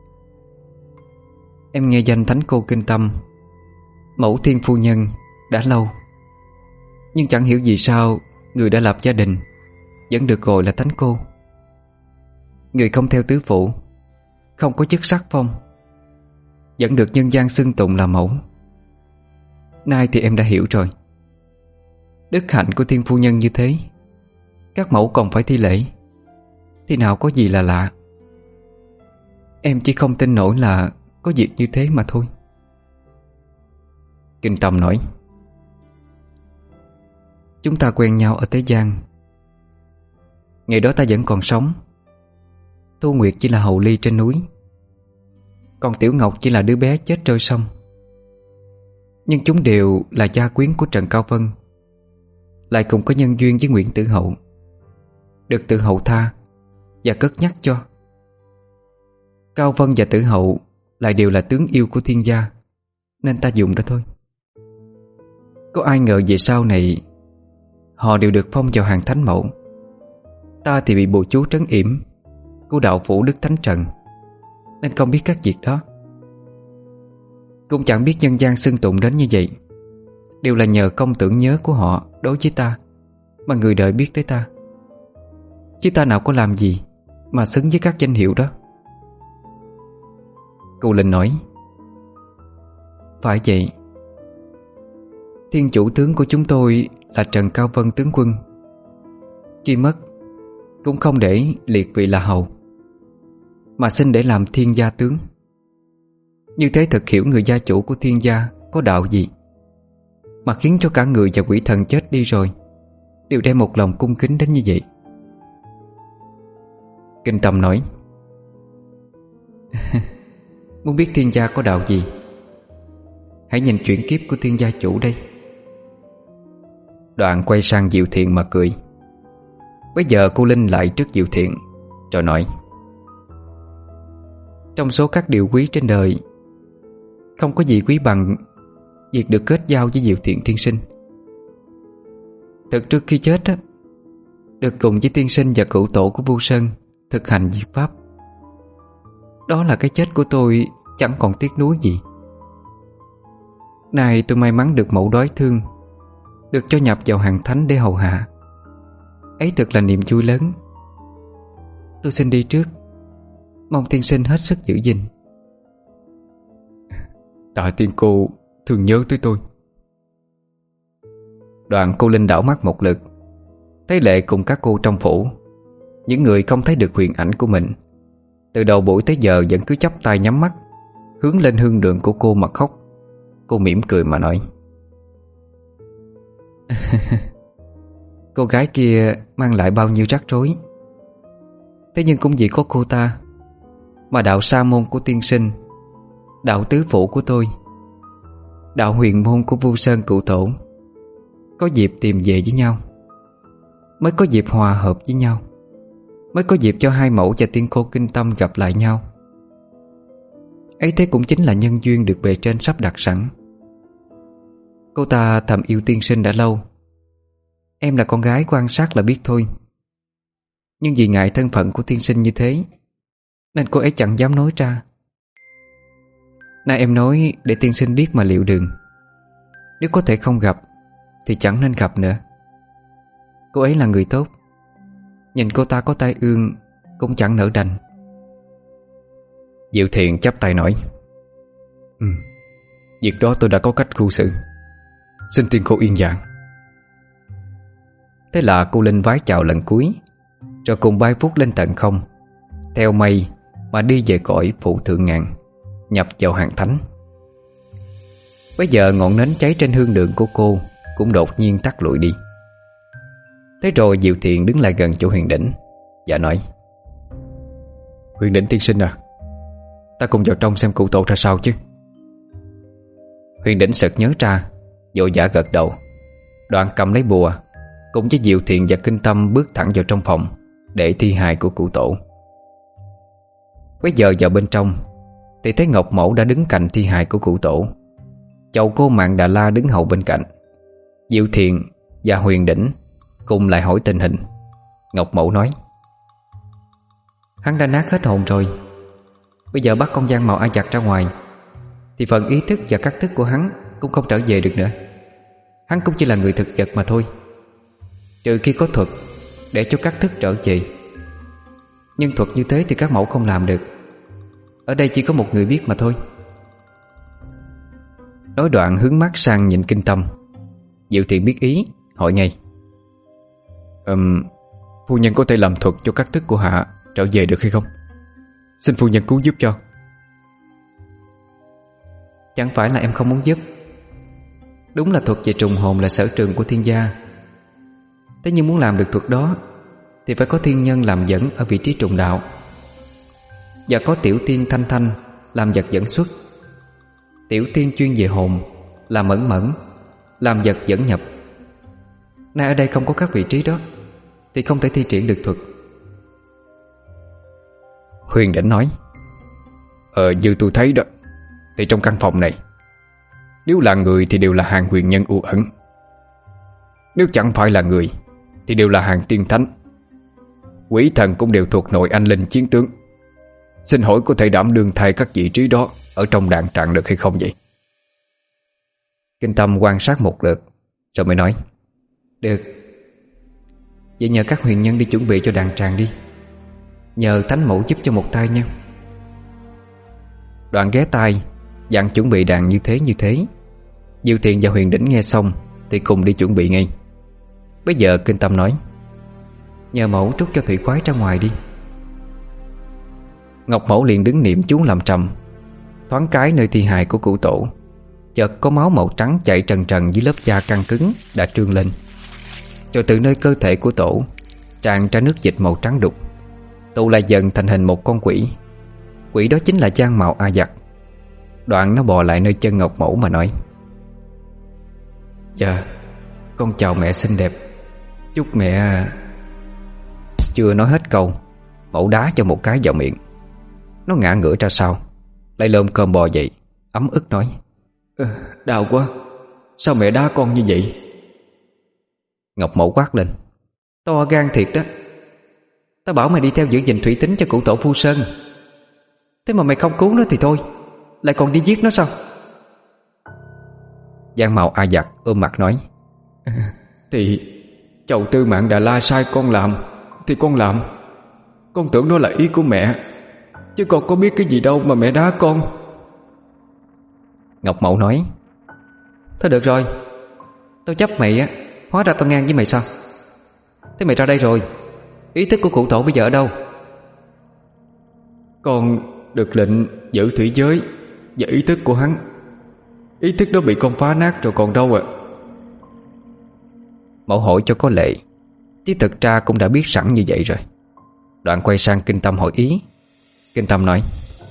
Em nghe danh thánh cô Kinh Tâm, mẫu thiên phu nhân đã lâu, nhưng chẳng hiểu vì sao người đã lập gia đình vẫn được gọi là thánh cô. Người không theo tứ phụ, không có chức sắc phong, vẫn được nhân gian xưng tụng là mẫu. Nay thì em đã hiểu rồi. Đức hạnh của thiên phu nhân như thế, các mẫu còn phải thi lễ, thì nào có gì là lạ. Em chỉ không tin nổi là có việc như thế mà thôi. Kinh Tâm nói: Chúng ta quen nhau ở Thế Gian. Ngày đó ta vẫn còn sống. Thu Nguyệt chỉ là hầu ly trên núi, còn Tiểu Ngọc chỉ là đứa bé chết trôi sông. Nhưng chúng đều là gia quyến của Trần Cao Vân, lại cùng có nhân duyên với Nguyễn Tử Hậu, được Tử Hậu tha và cất nhắc cho. Cao Vân và Tử Hậu lại đều là tướng yêu của thiên gia, nên ta dùng đó thôi. Có ai ngờ về sau này họ đều được phong vào hàng thánh mẫu. Ta thì bị bộ chú trấn yểm của đạo phủ Đức Thánh Trần, nên không biết các việc đó. Cũng chẳng biết nhân gian xưng tụng đến như vậy đều là nhờ công tưởng nhớ của họ đối với ta mà người đời biết tới ta. Chứ ta nào có làm gì mà xứng với các danh hiệu đó. Cô Linh nói: Phải vậy. Thiên chủ tướng của chúng tôi là Trần Cao Vân tướng quân. Khi mất cũng không để liệt vị là hầu, mà xin để làm thiên gia tướng. Như thế thật hiểu người gia chủ của thiên gia có đạo gì, mà khiến cho cả người và quỷ thần chết đi rồi đều đem một lòng cung kính đến như vậy. Kinh Tâm nói: Muốn biết thiên gia có đạo gì, hãy nhìn chuyển kiếp của thiên gia chủ đây. Đoạn quay sang Diệu Thiện mà cười. Bây giờ cô Linh lại trước Diệu Thiện rồi nói: Trong số các điều quý trên đời, không có gì quý bằng việc được kết giao với Diệu Thiện tiên sinh. Thực trước khi chết á, được cùng với tiên sinh và cựu tổ của Vu Sơn thực hành diệt pháp, đó là cái chết của tôi chẳng còn tiếc nuối gì. Nay tôi may mắn được mẫu đối thương, được cho nhập vào hàng thánh để hầu hạ. Ấy thật là niềm vui lớn. Tôi xin đi trước, mong tiên sinh hết sức giữ gìn. Tạ tiên cô thường nhớ tới tôi. Đoàn cô Linh đảo mắt một lượt, thấy Lệ cùng các cô trong phủ, những người không thấy được huyền ảnh của mình, từ đầu buổi tới giờ vẫn cứ chắp tay nhắm mắt, hướng lên hương đường của cô mà khóc. Cô mỉm cười mà nói: Cô gái kia mang lại bao nhiêu rắc rối, thế nhưng cũng vì có cô ta mà đạo sa môn của tiên sinh, đạo tứ phủ của tôi, đạo huyền môn của Vu Sơn cựu tổ có dịp tìm về với nhau, mới có dịp hòa hợp với nhau, mới có dịp cho hai mẫu và tiên cô Kinh Tâm gặp lại nhau. Ấy thế cũng chính là nhân duyên được bề trên sắp đặt sẵn. Cô ta thầm yêu tiên sinh đã lâu. Em là con gái quan sát là biết thôi. Nhưng vì ngại thân phận của tiên sinh như thế, nên cô ấy chẳng dám nói ra. Nay em nói để tiên sinh biết mà liệu đường. Nếu có thể không gặp thì chẳng nên gặp nữa. Cô ấy là người tốt, nhìn cô ta có tai ương cũng chẳng nỡ đành. Diệu Thiện chắp tay nói: Việc đó tôi đã có cách cư xử, xin tiên cô yên dạ. Thế là cô Linh vái chào lần cuối, rồi cùng bay phút lên tận không, theo mây mà đi về cõi phủ thượng ngàn. nhập vào hàng thánh. Bây giờ ngọn nến cháy trên hương đường của cô cũng đột nhiên tắt lụi đi. Thế rồi Diệu Thiện đứng lại gần chỗ Huyền Đỉnh và nói: Huyền Đỉnh tiên sinh à, ta cùng vào trong xem cụ tổ ra sao chứ. Huyền Đỉnh sực nhớ ra, vội vã gật đầu, đoạn cầm lấy bùa, cùng với Diệu Thiện và Kinh Tâm bước thẳng vào trong phòng để thi hài của cụ tổ. Bây giờ vào bên trong thì thấy Ngọc Mẫu đã đứng cạnh thi hài của cụ tổ, chầu cô Mạn Đà La đứng hầu bên cạnh. Diệu Thiện và Huyền Đỉnh cùng lại hỏi tình hình. Ngọc Mẫu nói: Hắn đã nát hết hồn rồi. Bây giờ bắt con Giang Mạo A Giặc ra ngoài thì phần ý thức và các thức của hắn cũng không trở về được nữa. Hắn cũng chỉ là người thực vật mà thôi, trừ khi có thuật để cho các thức trở về. Nhưng thuật như thế thì các mẫu không làm được. Ở đây chỉ có một người biết mà thôi. Nói đoạn hướng mắt sang nhìn Kinh Tâm. Diệu Thiện biết ý, hỏi ngay: Phu nhân có thể làm thuật cho các thức của hạ trở về được hay không? Xin phu nhân cứu giúp cho. Chẳng phải là em không muốn giúp. Đúng là thuật về trùng hồn là sở trường của thiên gia. Thế nhưng muốn làm được thuật đó thì phải có thiên nhân làm dẫn ở vị trí trùng đạo, và có tiểu tiên Thanh Thanh làm vật dẫn xuất, tiểu tiên chuyên về hồn là Mẫn Mẫn làm vật dẫn nhập. Nay ở đây không có các vị trí đó thì không thể thi triển được thuật. Huyền Đỉnh nói: Như tôi thấy đó, thì trong căn phòng này, nếu là người thì đều là hàng huyền nhân u ẩn, nếu chẳng phải là người thì đều là hàng tiên thánh. Quỷ thần cũng đều thuộc nội anh linh chiến tướng. Xin hỏi có thể đảm đương thay các vị trí đó ở trong đàn trạng được hay không vậy? Kinh Tâm quan sát một lượt rồi mới nói: Được. Vậy nhờ các huyền nhân đi chuẩn bị cho đàn tràng đi. Nhờ thánh mẫu giúp cho một tay nha. Đoạn ghé tai dặn chuẩn bị đàn như thế. Diệu Thiện và Huyền Đỉnh nghe xong thì cùng đi chuẩn bị ngay. Bây giờ Kinh Tâm nói: Nhờ mẫu trút cho thủy khoái ra ngoài đi. Ngọc Mẫu liền đứng niệm chú làm trầm. Thoáng cái nơi thi hài của cụ tổ, chợt có máu màu trắng chảy trần trần dưới lớp da căng cứng đã trương lên. Rồi từ nơi cơ thể của tổ tràn ra nước dịch màu trắng đục, tụ lại dần thành hình một con quỷ. Quỷ đó chính là Giang Mạo A Giặc. Đoạn nó bò lại nơi chân Ngọc Mẫu mà nói: Dạ, con chào mẹ xinh đẹp. Chúc mẹ... Chưa nói hết câu, Mẫu đá cho một cái vào miệng. Nó ngã ngửa ra sau, lại lơm cơm bò dậy, ấm ức nói: Đau quá, sao mẹ đá con như vậy? Ngọc Mẫu quát lên: To gan thiệt đó. Ta bảo mày đi theo giữ gìn thủy tính cho cụ tổ Phu Sơn, thế mà mày không cứu nó thì thôi, lại còn đi giết nó sao? Giang Mạo A Giặc ôm mặt nói: Thì chầu Tư Mạn Đà La sai con làm thì con làm. Con tưởng đó là ý của mẹ, chứ con có biết cái gì đâu mà mẹ đá con. Ngọc Mẫu nói: Thôi được rồi, tao chấp mày á. Hóa ra tao ngang với mày sao? Thế mày ra đây rồi, ý thức của cụ tổ bây giờ ở đâu? Con được lệnh giữ thủy giới và ý thức của hắn. Ý thức đó bị con phá nát rồi còn đâu ạ. Mẫu hỏi cho có lệ, chứ thực ra cũng đã biết sẵn như vậy rồi. Đoạn quay sang Kinh Tâm hỏi ý. Kinh Tâm nói: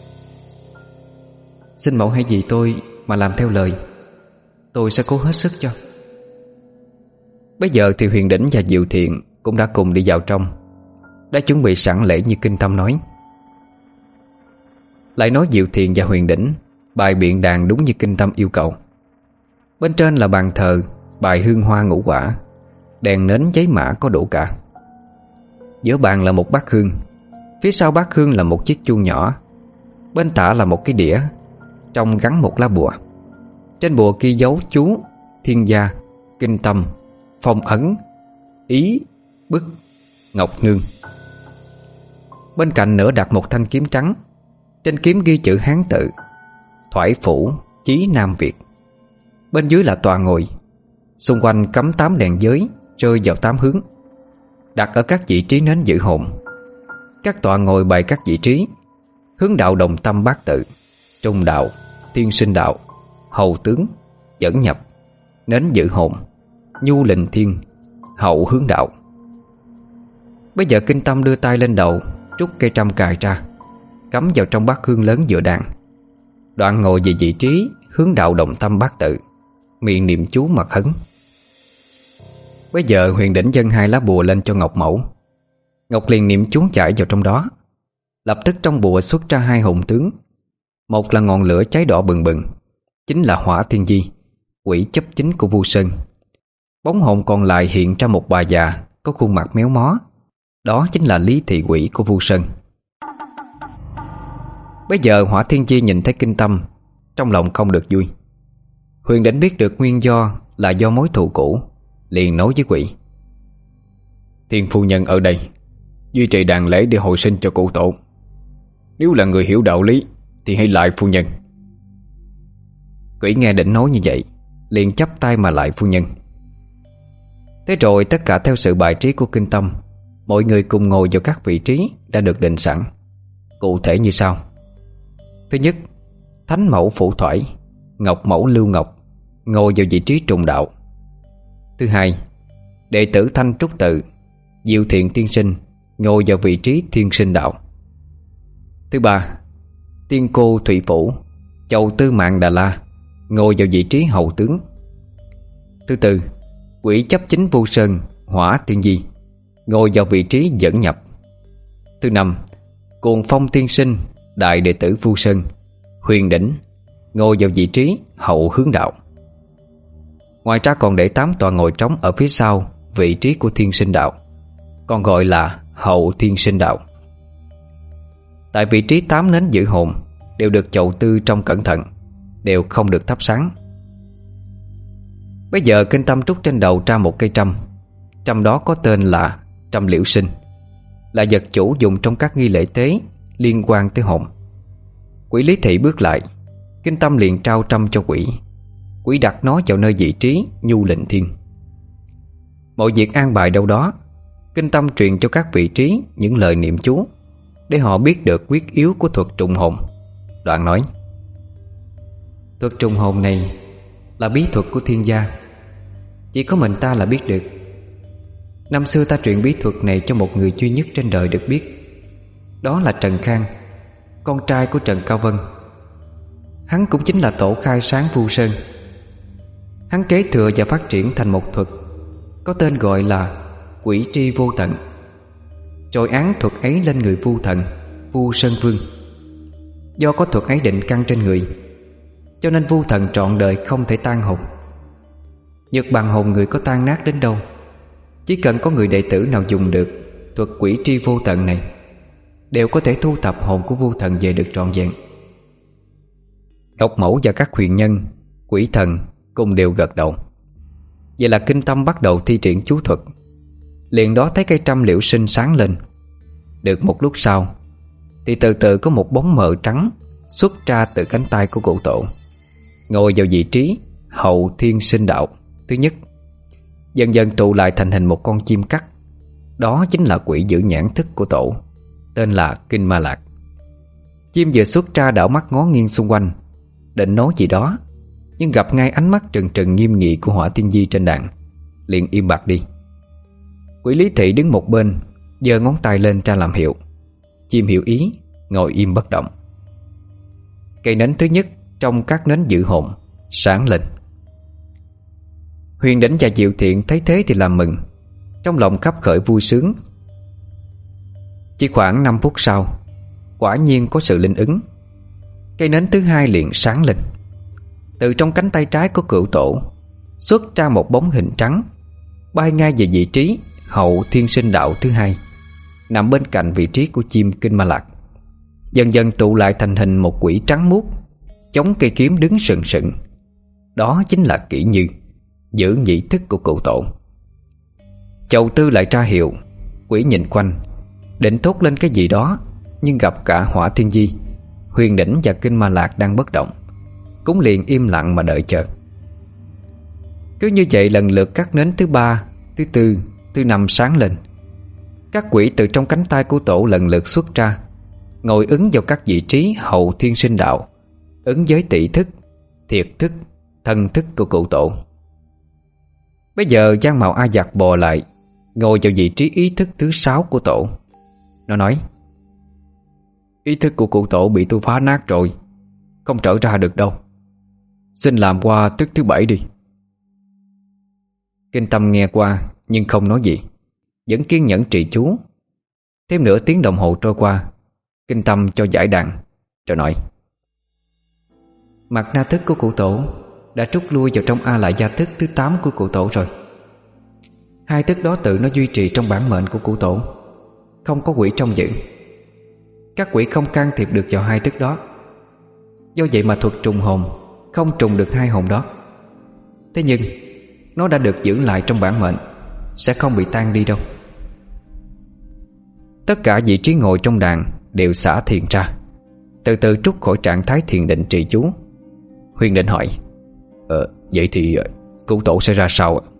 Xin mẫu hãy vì tôi mà làm theo lời, tôi sẽ cố hết sức cho. Bây giờ thì Huyền Đỉnh và Diệu Thiện cũng đã cùng đi vào trong, đã chuẩn bị sẵn lễ như Kinh Tâm nói. Lại nói Diệu Thiện và Huyền Đỉnh bày biện đàn đúng như Kinh Tâm yêu cầu. Bên trên là bàn thờ bày hương hoa ngũ quả, đèn nến giấy mã có đủ cả. Giữa bàn là một bát hương, phía sau bát hương là một chiếc chuông nhỏ, bên tả là một cái đĩa, trong gắn một lá bùa. Trên bùa ghi dấu chú Thiên Gia, Kinh Tâm, Phong Ấn, Ý, Bức, Ngọc Nương. Bên cạnh nữa đặt một thanh kiếm trắng, trên kiếm ghi chữ Hán tự: Thoại Phủ Chí Nam Việt. Bên dưới là tòa ngồi, xung quanh cắm 8 đèn giới rơi vào 8 hướng, đặt ở các vị trí nến giữ hồn. Các tọa ngồi bày các vị trí, hướng đạo đồng tâm bát tự, Trung đạo, Thiên sinh đạo, Hầu tướng, Dẫn nhập, Nến giữ hồn, Nhu lình thiên, Hậu hướng đạo. Bây giờ Kinh Tâm đưa tay lên đầu, rút cây trăm cài ra, cắm vào trong bát hương lớn giữa đàn. Đoạn ngồi về vị trí hướng đạo động tâm bát tự, miệng niệm chú mà khấn. Bây giờ Huyền Đỉnh dâng 2 lá bùa lên cho Ngọc Mẫu. Ngọc liền niệm chú chảy vào trong đó. Lập tức trong bùa xuất ra 2 hồn tướng. Một là ngọn lửa cháy đỏ bừng bừng, chính là Hỏa Thiên Di, quỷ chấp chính của Vu Sơn. Bóng hồn còn lại hiện ra một bà già có khuôn mặt méo mó, đó chính là Lý Thị Quỷ của Vu Sơn. Bây giờ Hỏa Thiên Di nhìn thấy Kinh Tâm, trong lòng không được vui. Huyền Đỉnh biết được nguyên do là do mối thù cũ, liền nói với quỷ: Thiên phu nhân ở đây duy trì đàn lễ để hồi sinh cho cụ tổ. Nếu là người hiểu đạo lý thì hãy lại phu nhân. Quỷ nghe Đỉnh nói như vậy, liền chắp tay mà lại phu nhân. Thế rồi tất cả theo sự bài trí của Kinh Tâm, mọi người cùng ngồi vào các vị trí đã được định sẵn. Cụ thể như sau: Thứ nhất, Thánh Mẫu Phủ Thoại, Ngọc Mẫu Lưu Ngọc ngồi vào vị trí Trùng đạo. Thứ hai, đệ tử Thanh Trúc Tự, Diệu Thiện Tiên Sinh ngồi vào vị trí Thiên Sinh đạo. Thứ ba, Tiên Cô Thủy Phủ, Chầu Tư Mạng Đà La ngồi vào vị trí Hậu tướng. Thứ tư, quỷ chấp chính Vu Sơn, Hỏa Thiên Di ngồi vào vị trí Dẫn nhập. Thứ năm, Cuồng Phong Tiên Sinh, đại đệ tử Vu Sơn, Huyền Đỉnh ngồi vào vị trí Hậu hướng đạo. Ngoài ra còn để 8 tòa ngồi trống ở phía sau vị trí của Thiên sinh đạo, còn gọi là Hậu Thiên sinh đạo. Tại vị trí 8 nến giữ hồn đều được chậu tư trong cẩn thận, đều không được thắp sáng. Bây giờ Kinh Tâm trút trên đầu ra một cây trăm. Trăm đó có tên là trăm liễu sinh, là vật chủ dùng trong các nghi lễ tế liên quan tới hồn. Quỷ Lý Thị bước lại, Kinh Tâm liền trao trăm cho quỷ. Quỷ đặt nó vào nơi vị trí Nhu lình thiên. Mọi việc an bài đâu đó, Kinh Tâm truyền cho các vị trí những lời niệm chú để họ biết được quyết yếu của thuật trùng hồn. Đoạn nói: Thuật trùng hồn này là bí thuật của thiên gia, chỉ có mình ta là biết được. Năm xưa ta truyền bí thuật này cho một người duy nhất trên đời được biết, đó là Trần Khang, con trai của Trần Cao Vân. Hắn cũng chính là tổ khai sáng Vu Sơn. Hắn kế thừa và phát triển thành một thuật có tên gọi là Quỷ Tri Vô Tận, rồi án thuật ấy lên người Vu Thần, Vu Sơn Vương. Do có thuật ấy định căn trên người, cho nên Vu Thần trọn đời không thể tan hồn. Nhược bằng hồn người có tan nát đến đâu, chỉ cần có người đệ tử nào dùng được thuật Quỷ Tri Vô Tận này, đều có thể thu thập hồn của Vu Thần về được trọn vẹn. Ngọc Mẫu và các huyền nhân, quỷ thần cùng đều gật đầu. Vậy là Kinh Tâm bắt đầu thi triển chú thuật. Liền đó thấy cây trăm liễu sinh sáng lên. Được một lúc sau thì từ từ có một bóng mờ trắng xuất ra từ cánh tay của cụ tổ, ngồi vào vị trí Hậu Thiên sinh đạo thứ nhất. Dần dần tụ lại thành hình một con chim cắt. Đó chính là quỷ giữ nhãn thức của tổ, tên là Kinh Ma Lạc. Chim vừa xuất ra đảo mắt ngó nghiêng xung quanh, định nói gì đó, nhưng gặp ngay ánh mắt trừng trừng nghiêm nghị của Hỏa Thiên Di trên đàn, liền im bặt đi. Quỷ Lý Thị đứng một bên, giơ ngón tay lên ra làm hiệu. Chim hiểu ý, ngồi im bất động. Cây nến thứ nhất trong các nến giữ hồn sáng lên. Huyền Đỉnh và Diệu Thiện thấy thế thì làm mừng, trong lòng khắp khởi vui sướng. Chỉ khoảng 5 phút sau, quả nhiên có sự linh ứng. Cây nến thứ hai liền sáng lên. Từ trong cánh tay trái của cựu tổ xuất ra một bóng hình trắng, bay ngay về vị trí Hậu Thiên sinh đạo thứ hai, nằm bên cạnh vị trí của chim Kinh Ma Lạc. Dần dần tụ lại thành hình một quỷ trắng muốt, chống cây kiếm đứng sừng sững. Đó chính là Kỷ Như, giữ nhị thức của cựu tổ. Chầu tư lại tra hiệu. Quỷ nhìn quanh, định thốt lên cái gì đó, nhưng gặp cả Hỏa Thiên Di, Huyền Đỉnh và Kinh Ma Lạc đang bất động, cũng liền im lặng mà đợi chờ. Cứ như vậy lần lượt các nến thứ ba, thứ tư, thứ năm sáng lên. Các quỷ từ trong cánh tay của tổ lần lượt xuất ra, ngồi ứng vào các vị trí Hậu Thiên sinh đạo, ứng với tỵ thức, thiệt thức, thân thức của cụ tổ. Bây giờ Giang Mạo A Giặc bò lại, ngồi vào vị trí ý thức thứ 6 của tổ. Nó nói: ý thức của cụ tổ bị tôi phá nát rồi, không trở ra được đâu. Xin làm qua thức thứ 7 đi. Kinh Tâm nghe qua nhưng không nói gì, vẫn kiên nhẫn trì chú. Thêm nửa tiếng đồng hồ trôi qua, Kinh Tâm cho giải đàn rồi nói: mặt na thức của cụ tổ đã trút lui vào trong A Lại Gia thức thứ 8 của cụ tổ rồi. Hai thức đó tự nó duy trì trong bản mệnh của cụ tổ, không có quỷ trong giữ. Các quỷ không can thiệp được vào hai thức đó. Do vậy mà thuật trùng hồn không trùng được hai hồn đó. Thế nhưng nó đã được giữ lại trong bản mệnh, sẽ không bị tan đi đâu. Tất cả vị trí ngồi trong đàn đều xả thiền ra, từ từ trút khỏi trạng thái thiền định trì chú. Huyền Định hỏi: vậy thì cụ tổ sẽ ra sao ạ?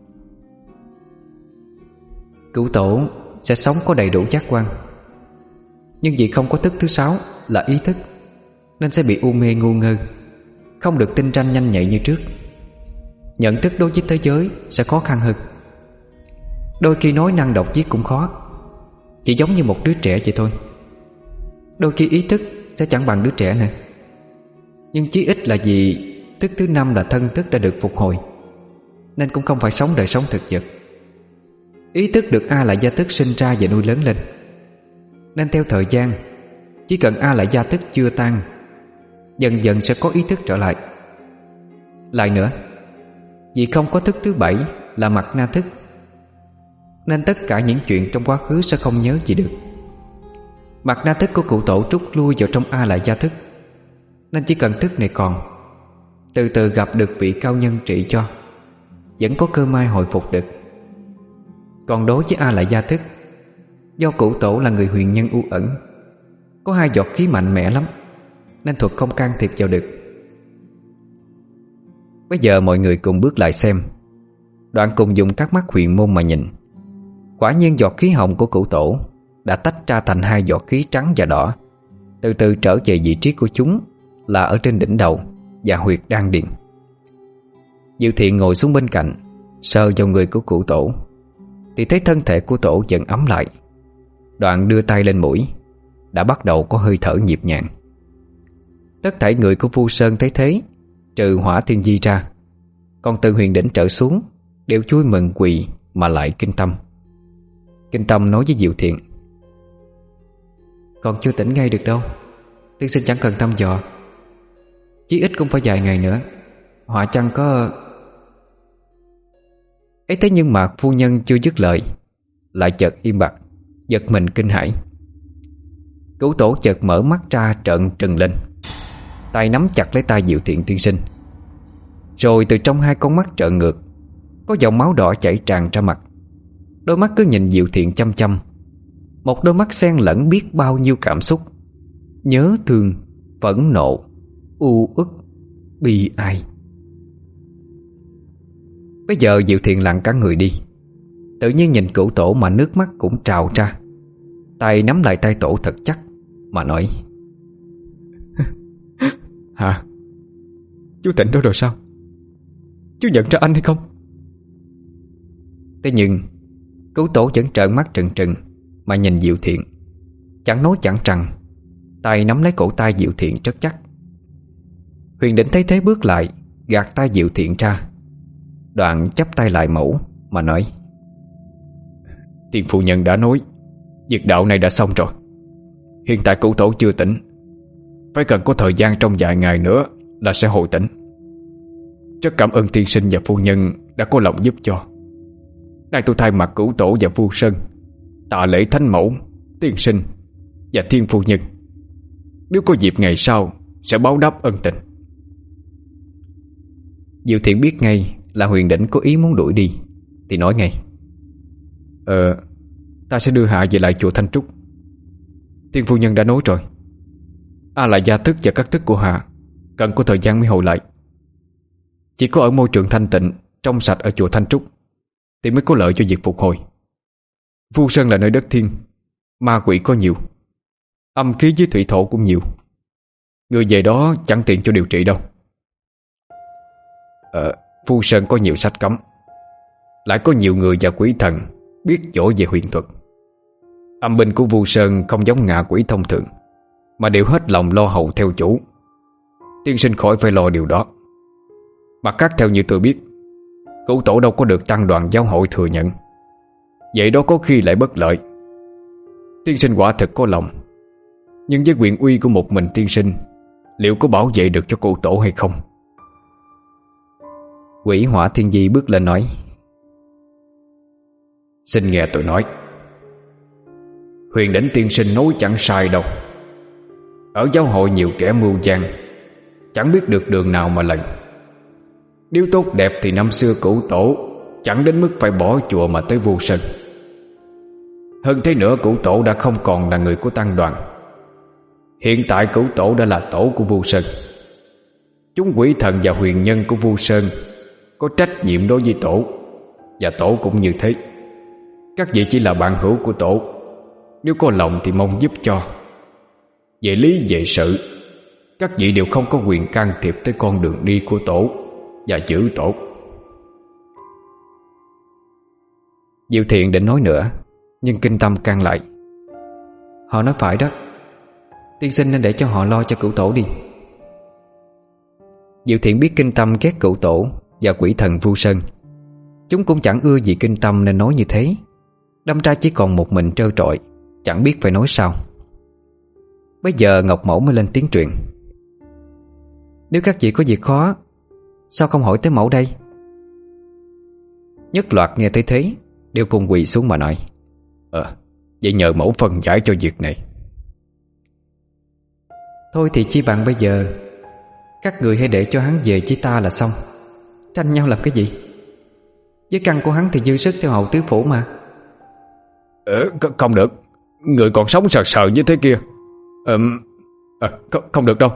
Cụ tổ sẽ sống có đầy đủ giác quan, nhưng vì không có thức thứ 6 là ý thức, nên sẽ bị u mê ngu ngơ, không được tinh ranh nhanh nhạy như trước. Nhận thức đối với thế giới sẽ khó khăn hơn. Đôi khi nói năng độc viết cũng khó, chỉ giống như một đứa trẻ vậy thôi. Đôi khi ý thức sẽ chẳng bằng đứa trẻ nữa. Nhưng chí ít là vì thức thứ 5 là thân thức đã được phục hồi, nên cũng không phải sống đời sống thực vật. Ý thức được A Lại Gia thức sinh ra và nuôi lớn lên, nên theo thời gian, chỉ cần A Lại Gia thức chưa tan, dần dần sẽ có ý thức trở lại. Lại nữa, vì không có thức thứ 7 là mặt na thức, nên tất cả những chuyện trong quá khứ sẽ không nhớ gì được. Mặt na thức của cụ tổ trút lui vào trong A Lại Gia thức, nên chỉ cần thức này còn, từ từ gặp được vị cao nhân trị cho, vẫn có cơ may hồi phục được. Còn đối với A Lại Gia thức, do cụ tổ là người huyền nhân u ẩn, có hai giọt khí mạnh mẽ lắm, nên thuật không can thiệp vào được. Bây giờ mọi người cùng bước lại xem. Đoạn cùng dùng các mắt huyền môn mà nhìn. Quả nhiên giọt khí hồng của cụ tổ đã tách ra thành hai giọt khí trắng và đỏ, từ từ trở về vị trí của chúng là ở trên đỉnh đầu và huyệt đan điền. Diệu Thiện ngồi xuống bên cạnh, sờ vào người của cụ tổ, thì thấy thân thể của tổ dần ấm lại. Đoạn đưa tay lên mũi, đã bắt đầu có hơi thở nhịp nhàng. Tất thảy người của Vu Sơn thấy thế, trừ Hỏa Thiên Di ra, còn từ Huyền Đỉnh trở xuống đều vui mừng quỳ mà lại Kinh Tâm. Kinh Tâm nói với Diệu Thiện: còn chưa tỉnh ngay được đâu, tiên sinh chẳng cần thăm dò, chí ít cũng phải vài ngày nữa, họa chăng có... ấy thế nhưng mà phu nhân chưa dứt lời, lại chợt im bặt, giật mình kinh hãi. Cửu tổ chợt mở mắt ra trợn trừng lên, tay nắm chặt lấy tay Diệu Thiện tiên sinh. Rồi từ trong hai con mắt trợn ngược, có dòng máu đỏ chảy tràn ra mặt. Đôi mắt cứ nhìn Diệu Thiện chăm chăm, một đôi mắt xen lẫn biết bao nhiêu cảm xúc: nhớ thương, phẫn nộ, u uất, bi ai. Bây giờ Diệu Thiện lặng cả người đi, tự nhiên nhìn Cửu tổ mà nước mắt cũng trào ra. Tay nắm lại tay tổ thật chắc mà nói: hả? Chú tỉnh đó rồi sao? Chú nhận ra anh hay không? Thế nhưng Cửu tổ vẫn trợn mắt trừng trừng mà nhìn Diệu Thiện, chẳng nói chẳng rằng, tay nắm lấy cổ tay Diệu Thiện rất chắc. Huyền Đỉnh thấy thế bước lại, gạt tay Diệu Thiện ra. Đoạn chắp tay lại mẫu mà nói: tiên phu nhân đã nói, việc đạo này đã xong rồi. Hiện tại Cửu tổ chưa tỉnh, phải cần có thời gian trong vài ngày nữa là sẽ hồi tỉnh. Rất cảm ơn tiên sinh và phu nhân đã có lòng giúp cho. Nay tôi thay mặt Cửu tổ và Vu Sơn tạ lễ thánh mẫu, tiên sinh và thiên phu nhân. Nếu có dịp ngày sau sẽ báo đáp ân tình. Diệu Thiện biết ngay là Huyền Đỉnh có ý muốn đuổi đi, thì nói ngay: ta sẽ đưa hạ về lại chùa Thanh Trúc. Tiên phu nhân đã nói rồi, A Lại Gia thức và các thức của hạ cần có thời gian mới hồi lại. Chỉ có ở môi trường thanh tịnh, trong sạch ở chùa Thanh Trúc thì mới có lợi cho việc phục hồi. Vu Sơn là nơi đất thiên, ma quỷ có nhiều, âm khí với thủy thổ cũng nhiều. Người về đó chẳng tiện cho điều trị đâu. Phu Sơn có nhiều sách cấm, lại có nhiều người và quỷ thần biết chỗ về huyền thuật. Âm binh của Vu Sơn không giống ngạ quỷ thông thường, mà đều hết lòng lo hầu theo chủ. Tiên sinh khỏi phải lo điều đó. Mặt khác theo như tôi biết, Cửu tổ đâu có được tăng đoàn giáo hội thừa nhận, vậy đó có khi lại bất lợi. Tiên sinh quả thực có lòng, nhưng với quyền uy của một mình tiên sinh, liệu có bảo vệ được cho cửu tổ hay không? Quỷ Hỏa Thiên Di bước lên nói: Xin nghe tôi nói. Huyền Đỉnh tiên sinh nói chẳng sai đâu. Ở giáo hội nhiều kẻ mưu gian, chẳng biết được đường nào mà lần. Nếu tốt đẹp thì năm xưa cửu tổ chẳng đến mức phải bỏ chùa mà tới Vu Sơn. Hơn thế nữa, cửu tổ đã không còn là người của tăng đoàn. Hiện tại cửu tổ đã là tổ của Vu Sơn. Chúng quỷ thần và huyền nhân của Vu Sơn có trách nhiệm đối với tổ, và tổ cũng như thế. Các vị chỉ là bạn hữu của tổ, nếu có lòng thì mong giúp cho. Về lý về sự, các vị đều không có quyền can thiệp tới con đường đi của tổ và giữ tổ. Diệu Thiện định nói nữa, nhưng Kinh Tâm can lại: Họ nói phải đó, tiên sinh nên để cho họ lo cho cửu tổ đi. Diệu Thiện biết Kinh Tâm ghét cửu tổ và quỷ thần Vu Sơn. Chúng cũng chẳng ưa gì Kinh Tâm nên nói như thế. Đâm ra chỉ còn một mình trơ trọi, chẳng biết phải nói sao. Bây giờ Ngọc Mẫu mới lên tiếng truyền: Nếu các vị có việc khó, sao không hỏi tới mẫu đây? Nhất loạt nghe thấy thế, đều cùng quỳ xuống mà nói: Vậy nhờ mẫu phân giải cho việc này. Thôi thì chi bằng bây giờ các người hãy để cho hắn về với ta là xong. Tranh nhau làm cái gì? Với căn của hắn thì dư sức theo hầu tứ phủ mà. Không được, người còn sống sờ sờ như thế kia. Không được đâu.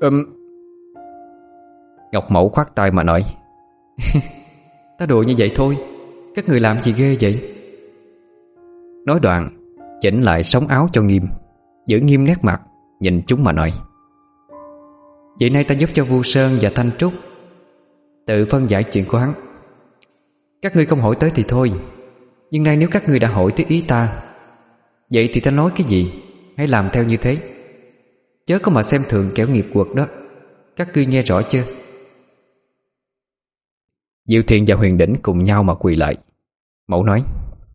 Ngọc Mẫu khoát tay mà nói: Ta đùa như vậy thôi, các người làm gì ghê vậy? Nói đoạn chỉnh lại sống áo cho nghiêm, giữ nghiêm nét mặt, nhìn chúng mà nói: Vậy nay ta giúp cho Vu Sơn và Thanh Trúc tự phân giải chuyện của hắn. Các ngươi không hỏi tới thì thôi, nhưng nay nếu các ngươi đã hỏi tới ý ta, vậy thì ta nói cái gì hãy làm theo như thế, chớ có mà xem thường kẻo nghiệp quật đó. Các ngươi nghe rõ chưa? Diệu Thiện và Huyền Đỉnh cùng nhau mà quỳ lại. Mẫu nói: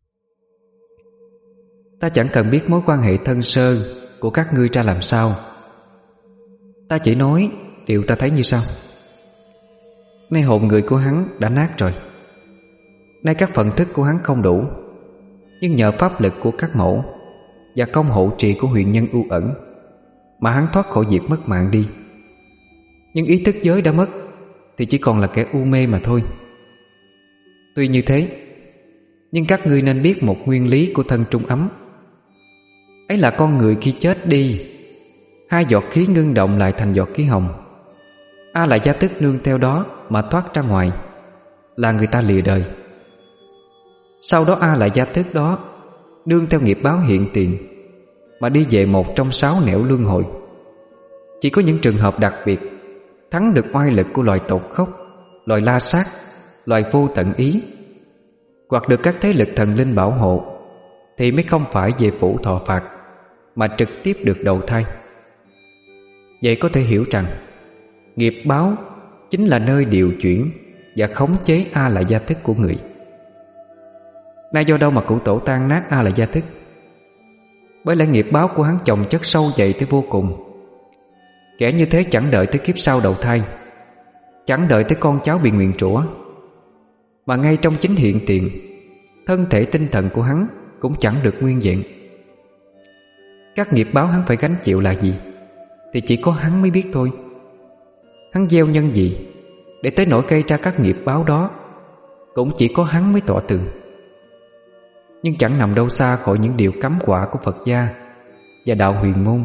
Ta chẳng cần biết mối quan hệ thân sơ của các ngươi ra làm sao, ta chỉ nói điều ta thấy như sau. Nay hồn người của hắn đã nát rồi, nay các phần thức của hắn không đủ, nhưng nhờ pháp lực của các mẫu và công hộ trì của huyền nhân u ẩn mà hắn thoát khỏi việc mất mạng đi. Nhưng ý thức giới đã mất thì chỉ còn là kẻ u mê mà thôi. Tuy như thế, nhưng các ngươi nên biết một nguyên lý của thân trung ấm. Ấy là con người khi chết đi, hai giọt khí ngưng động lại thành giọt khí hồng. A Lại Gia Tức nương theo đó mà thoát ra ngoài, là người ta lìa đời. Sau đó A Lại Gia Tức đó nương theo nghiệp báo hiện tiền mà đi về một trong 6 nẻo luân hồi. Chỉ có những trường hợp đặc biệt thắng được oai lực của loài tột khốc, loài la sát, loài vô tận ý, hoặc được các thế lực thần linh bảo hộ, thì mới không phải về phủ thọ phạt, mà trực tiếp được đầu thai. Vậy có thể hiểu rằng nghiệp báo chính là nơi điều chuyển và khống chế A Lại Gia Thức của người. Nay do đâu mà cửu tổ tan nát A Lại Gia Thức? Bởi lẽ nghiệp báo của hắn chồng chất sâu dày tới vô cùng. Kẻ như thế chẳng đợi tới kiếp sau đầu thai, chẳng đợi tới con cháu bị nguyền rủa, mà ngay trong chính hiện tiền, thân thể tinh thần của hắn cũng chẳng được nguyên vẹn. Các nghiệp báo hắn phải gánh chịu là gì thì chỉ có hắn mới biết thôi. Hắn gieo nhân gì để tới nỗi gây ra các nghiệp báo đó cũng chỉ có hắn mới tỏ tường. Nhưng chẳng nằm đâu xa khỏi những điều cấm quạ của Phật gia và đạo huyền môn.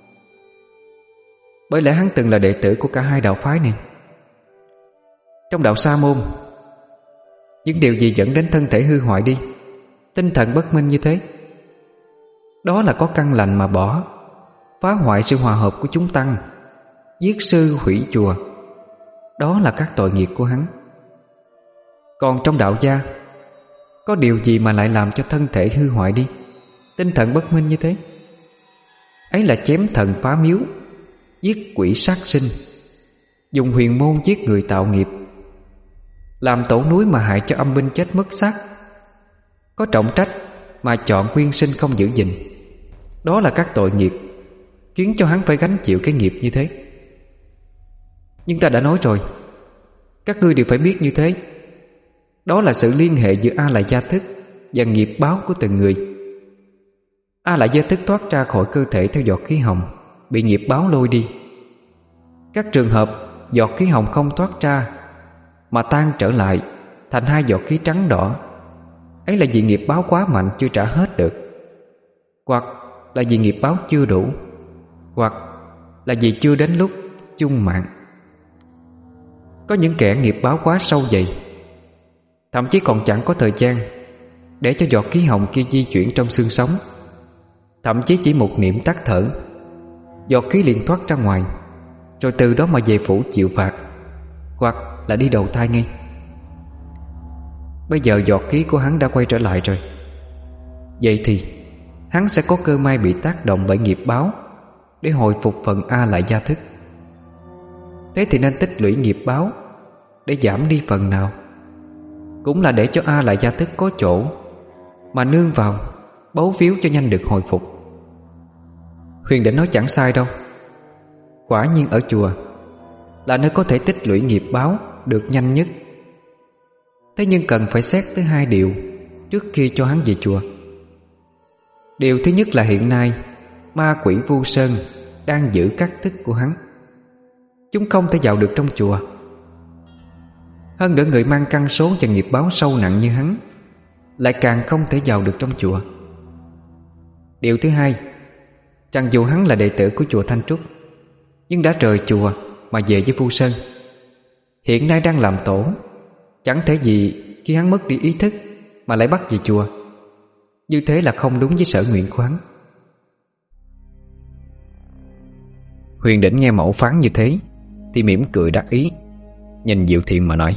Bởi lẽ hắn từng là đệ tử của cả hai đạo phái này. Trong đạo Sa môn, những điều gì dẫn đến thân thể hư hoại đi, tinh thần bất minh như thế? Đó là có căn lành mà bỏ, phá hoại sự hòa hợp của chúng tăng, giết sư hủy chùa, đó là các tội nghiệp của hắn. Còn trong đạo gia, có điều gì mà lại làm cho thân thể hư hoại đi, tinh thần bất minh như thế? Ấy là chém thần phá miếu, giết quỷ sát sinh, dùng huyền môn giết người tạo nghiệp, làm tổ núi mà hại cho âm binh chết mất xác. Có trọng trách mà chọn quyên sinh không giữ gìn, đó là các tội nghiệp khiến cho hắn phải gánh chịu cái nghiệp như thế. Nhưng ta đã nói rồi, các ngươi đều phải biết như thế. Đó là sự liên hệ giữa A Lại Gia Thức và nghiệp báo của từng người. A Lại Gia Thức thoát ra khỏi cơ thể theo giọt khí hồng, bị nghiệp báo lôi đi. Các trường hợp giọt khí hồng không thoát ra mà tan trở lại thành hai giọt khí trắng đỏ, ấy là vì nghiệp báo quá mạnh chưa trả hết được, hoặc là vì nghiệp báo chưa đủ, hoặc là vì chưa đến lúc chung mạng. Có những kẻ nghiệp báo quá sâu dày, thậm chí còn chẳng có thời gian để cho giọt khí hồng kia di chuyển trong xương sống. Thậm chí chỉ một niệm tắt thở, giọt khí liền thoát ra ngoài, rồi từ đó mà về phủ chịu phạt, hoặc là đi đầu thai ngay. Bây giờ giọt khí của hắn đã quay trở lại rồi. Vậy thì hắn sẽ có cơ may bị tác động bởi nghiệp báo để hồi phục phần A Lại Gia Thức. Thế thì nên tích lũy nghiệp báo để giảm đi phần nào, cũng là để cho A Lại Gia Thức có chỗ mà nương vào, bấu víu cho nhanh được hồi phục. Huyền Đỉnh nói chẳng sai đâu. Quả nhiên ở chùa là nơi có thể tích lũy nghiệp báo được nhanh nhất. Thế nhưng cần phải xét tới hai điều trước khi cho hắn về chùa. Điều thứ nhất là hiện nay ma quỷ Vu Sơn đang giữ các thức của hắn, chúng không thể vào được trong chùa. Hơn nữa người mang căn số và nghiệp báo sâu nặng như hắn lại càng không thể vào được trong chùa. Điều thứ hai, rằng dù hắn là đệ tử của chùa Thanh Trúc, nhưng đã rời chùa mà về với Vu Sơn, hiện nay đang làm tổ. Chẳng thể gì khi hắn mất đi ý thức mà lại bắt về chùa. Như thế là không đúng với sở nguyện của hắn. Huyền Đỉnh nghe mẫu phán như thế thì mỉm cười đắc ý, nhìn Diệu Thiện mà nói: